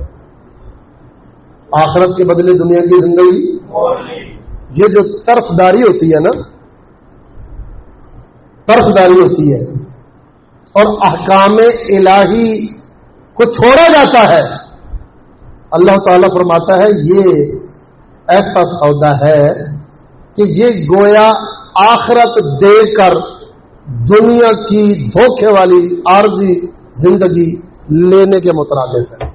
آخرت کے بدلے دنیا کی زندگی, یہ جو طرفداری ہوتی ہے نا, طرفداری ہوتی ہے اور احکام الہی کو چھوڑا جاتا ہے. اللہ تعالیٰ فرماتا ہے یہ ایسا سودا ہے کہ یہ گویا آخرت دے کر دنیا کی دھوکے والی عارضی زندگی لینے کے مترادف ہے.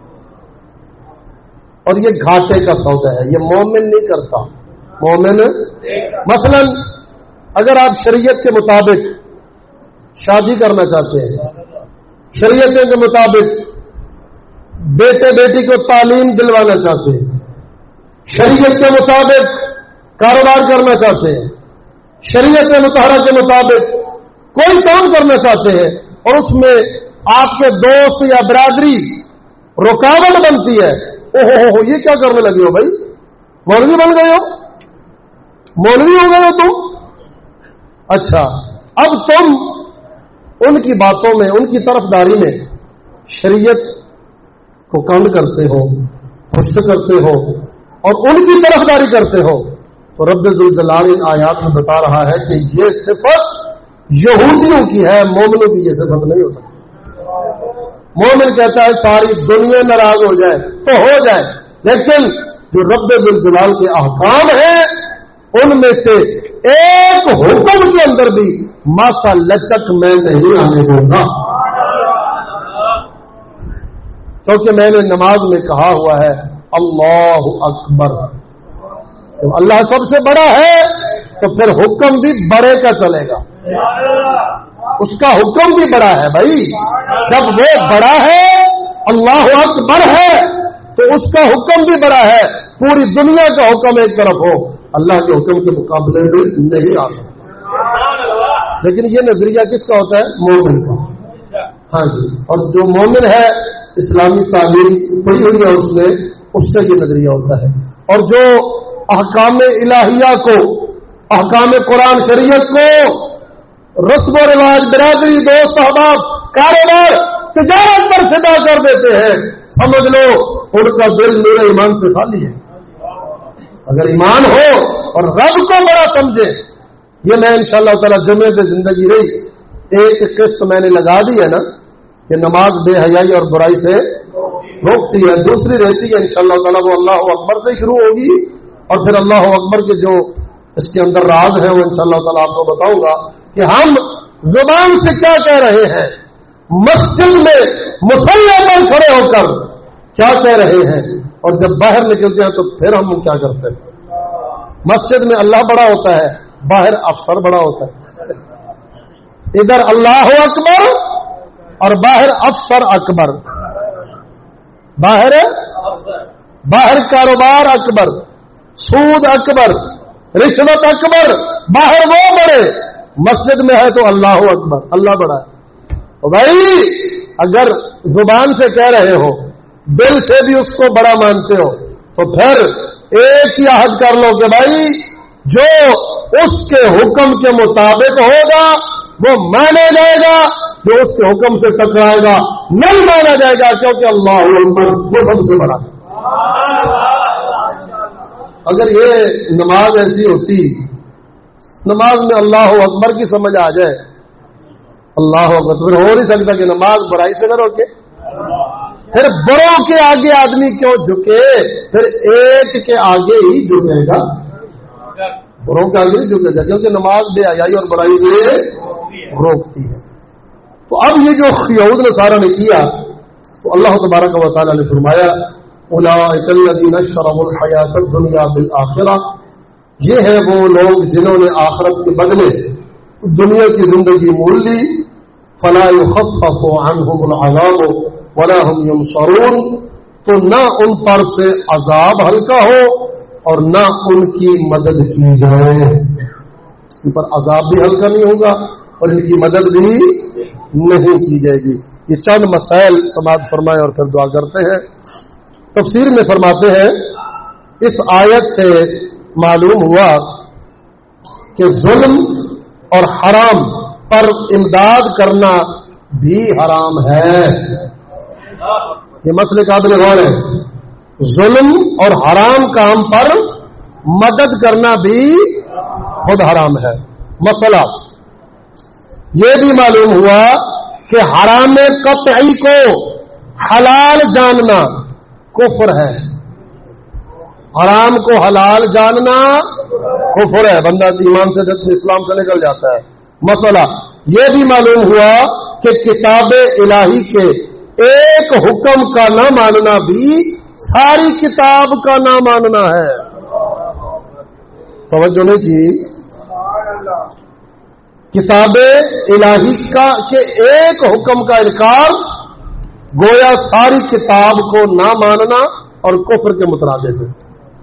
اور یہ گھاٹے کا سودا ہے, یہ مومن نہیں کرتا. مومن مثلا اگر آپ شریعت کے مطابق شادی کرنا چاہتے ہیں, شریعت کے مطابق بیٹے بیٹی کو تعلیم دلوانا چاہتے ہیں, شریعت کے مطابق کاروبار کرنا چاہتے ہیں, شریعت مطالعہ کے مطابق کوئی کام کرنا چاہتے ہیں, اور اس میں آپ کے دوست یا برادری رکاوٹ بنتی ہے, اوہ یہ کیا کرنے لگے ہو بھائی, مولوی بن گئے ہو, مولوی ہو گئے ہو تم. اچھا, اب تم ان کی باتوں میں, ان کی طرفداری میں شریعت کو کانڈ کرتے ہو, پشت کرتے ہو اور ان کی طرفداری کرتے ہو, تو رب ذوالجلال ان آیات میں بتا رہا ہے کہ یہ صفت یہودیوں کی ہے, مومنوں کی یہ صفت نہیں ہو سکتی. مومن کہتا ہے ساری دنیا ناراض ہو جائے تو ہو جائے, لیکن جو رب ذوالجلال کے احکام ہیں ان میں سے ایک حکم کے اندر بھی ماسا لچک میں نہیں آنے دوں گا, کیونکہ میں نے نماز میں کہا ہوا ہے اللہ اکبر. جب اللہ سب سے بڑا ہے تو پھر حکم بھی بڑے کا چلے گا. اس کا حکم بھی بڑا ہے بھائی. جب وہ بڑا ہے, اللہ اکبر ہے, تو اس کا حکم بھی بڑا ہے. پوری دنیا کا حکم ایک طرف ہو, اللہ کے حکم کے مقابلے میں نہیں آ سکتا. لیکن یہ نظریہ کس کا ہوتا ہے؟ مومن کا. ہاں جی, اور جو مومن ہے اسلامی تعلیم پڑھی ہوئی ہے اس نے, اس کا یہ نظریہ ہوتا ہے. اور جو احکام الہیہ کو, احکام قرآن شریعت کو رسم و رواج, برادری, دوست احباب, کاروبار, تجارت پر فدا کر دیتے ہیں, سمجھ لو ان کا دل میرے ایمان سے خالی ہے. اگر ایمان ہو اور رب کو بڑا سمجھے, یہ میں انشاءاللہ تعالی جمعے پہ زندگی رہی, ایک قسط میں نے لگا دی ہے نا کہ نماز بے حیائی اور برائی سے روکتی ہے, دوسری رہتی ہے انشاءاللہ تعالی وہ اللہ اکبر سے شروع ہوگی, اور پھر اللہ اکبر کے جو اس کے اندر راز ہیں وہ انشاءاللہ تعالی آپ کو بتاؤں گا کہ ہم زبان سے کیا کہہ رہے ہیں, مسجد میں مصلی پر کھڑے ہو کر کیا کہہ رہے ہیں, اور جب باہر نکلتے ہیں تو پھر ہم کیا کرتے ہیں. مسجد میں اللہ بڑا ہوتا ہے, باہر افسر بڑا ہوتا ہے. ادھر اللہ اکبر اور باہر افسر اکبر, باہر کاروبار اکبر, سود اکبر, رشوت اکبر باہر وہ بڑے، مسجد میں ہے تو اللہ اکبر، اللہ بڑا ہے۔ تو بھائی اگر زبان سے کہہ رہے ہو، دل سے بھی اس کو بڑا مانتے ہو، تو پھر ایک ہی عہد کر لو کہ بھائی جو اس کے حکم کے مطابق ہوگا وہ مانا جائے گا، جو اس کے حکم سے ٹکرائے گا نہیں مانا جائے گا، کیونکہ اللہ اکبر وہ سب سے بڑا ہے۔ اگر یہ نماز ایسی ہوتی، نماز میں اللہ اکبر کی سمجھ آ جائے، اللہ اکبر، تو پھر ہو نہیں سکتا کہ نماز برائی سے نہ روکے۔ پھر بڑوں کے آگے آدمی کیوں جھکے؟ پھر ایک کے آگے ہی جھکے گا، بڑوں کے آگے ہی جھکے گا، کیونکہ نماز بے حیائی اور برائی سے روکتی ہے۔ تو اب یہ جو یہود نصارہ نے کیا، تو اللہ تبارک و تعالی نے فرمایا اولئک الذین اشتروا الحیاۃ الدنیا بالآخرہ، یہ ہے وہ لوگ جنہوں نے آخرت کے بدلے دنیا کی زندگی مول لی، فلا یخفف عنہم العذاب ولا هم ینصرون، تو نہ ان پر سے عذاب ہلکا ہو اور نہ ان کی مدد کی جائے، ان پر عذاب بھی ہلکا نہیں ہوگا اور ان کی مدد بھی نہیں کی جائے گی۔ یہ چند مسائل سماعت فرمائے اور پھر دعا کرتے ہیں۔ تفسیر میں فرماتے ہیں اس آیت سے معلوم ہوا کہ ظلم اور حرام پر امداد کرنا بھی حرام ہے۔ یہ مسئلے قابل غور ہے، ظلم اور حرام کام پر مدد کرنا بھی خود حرام ہے۔ مسئلہ یہ بھی معلوم ہوا کہ حرام قطعی کو حلال جاننا کفر ہے، حرام کو حلال جاننا کفر ہے، بندہ ایمان سے جب اسلام سے نکل جاتا ہے۔ مسئلہ یہ بھی معلوم ہوا کہ کتاب الہی کے ایک حکم کا نہ ماننا بھی ساری کتاب کا نہ ماننا ہے۔ توجہ نہیں کی؟ کتاب الہی کا کے ایک حکم کا انکار گویا ساری کتاب کو نہ ماننا اور کفر کے مترادف ہے۔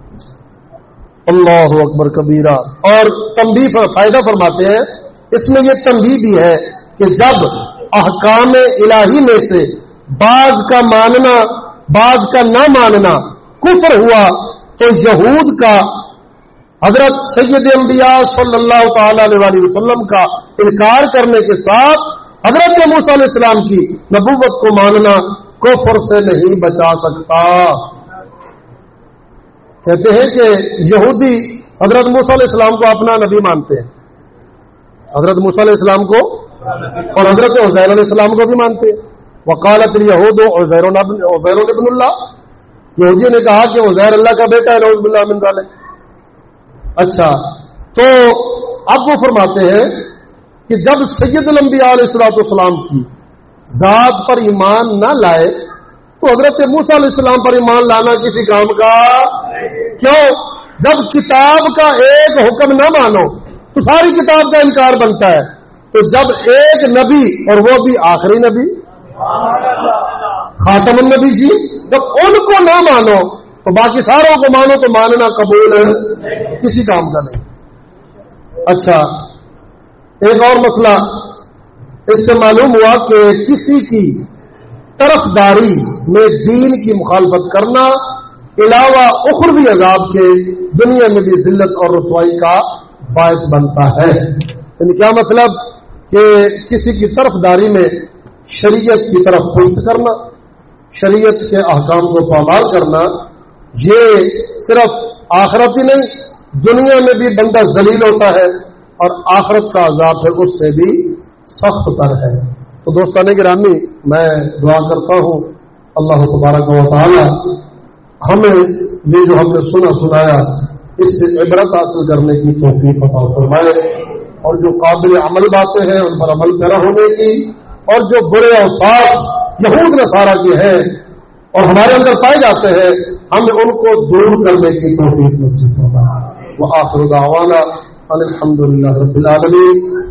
اللہ اکبر کبیرہ۔ اور تنبیہ فائدہ فرماتے ہیں، اس میں یہ تنبیہ بھی ہے کہ جب احکام الہی میں سے بعض کا ماننا بعض کا نہ ماننا کفر ہوا، تو یہود کا حضرت سید انبیاء صلی اللہ تعالی علیہ وسلم کا انکار کرنے کے ساتھ حضرت موسیٰ علیہ السلام کی نبوت کو ماننا کفر سے نہیں بچا سکتا۔ کہتے ہیں کہ یہودی حضرت موسیٰ علیہ السلام کو اپنا نبی مانتے ہیں، حضرت موسیٰ علیہ السلام کو، اور حضرت عزیر علیہ السلام کو بھی مانتے ہیں۔ وقالت الیہود عزیر ابن اللہ، یہودیوں نے کہا کہ عزیر اللہ کا بیٹا ہے، نعوذ باللہ من ذالک۔ اچھا، تو اب وہ فرماتے ہیں کہ جب سید الانبیاء علیہ السلام کی ذات پر ایمان نہ لائے تو حضرت موسیٰ علیہ السلام پر ایمان لانا کسی کام کا کیوں؟ جب کتاب کا ایک حکم نہ مانو تو ساری کتاب کا انکار بنتا ہے۔ تو جب ایک نبی، اور وہ بھی آخری نبی خاتم النبی جی، جب ان کو نہ مانو تو باقی ساروں کو مانو، تو ماننا قبول ہے کسی کام کا نہیں۔ اچھا، ایک اور مسئلہ اس سے معلوم ہوا کہ کسی کی طرفداری میں دین کی مخالفت کرنا علاوہ اخروی عذاب کے دنیا میں بھی ذلت اور رسوائی کا باعث بنتا ہے۔ یعنی کیا مطلب؟ کہ کسی کی طرفداری میں شریعت کی طرف پشت کرنا، شریعت کے احکام کو پامال کرنا، یہ صرف آخرت ہی نہیں دنیا میں بھی بندہ ذلیل ہوتا ہے، اور آخرت کا عذاب ہے اس سے بھی سخت تر ہے۔ تو دوستان گرامی، میں دعا کرتا ہوں اللہ تبارک و تعالی ہمیں یہ جو ہم نے سنایا اس سے عبرت حاصل کرنے کی توفیق عطا فرمائے، اور جو قابل عمل باتیں ہیں ان پر عمل پیرا ہونے کی، اور جو برے اوصاف یہود نصارہ کے ہیں اور ہمارے اندر پائے جاتے ہیں ہمیں ان کو دور کرنے کی توفیق نصیب فرمائے۔ وآخر دعوانا الحمدللہ رب العالمین۔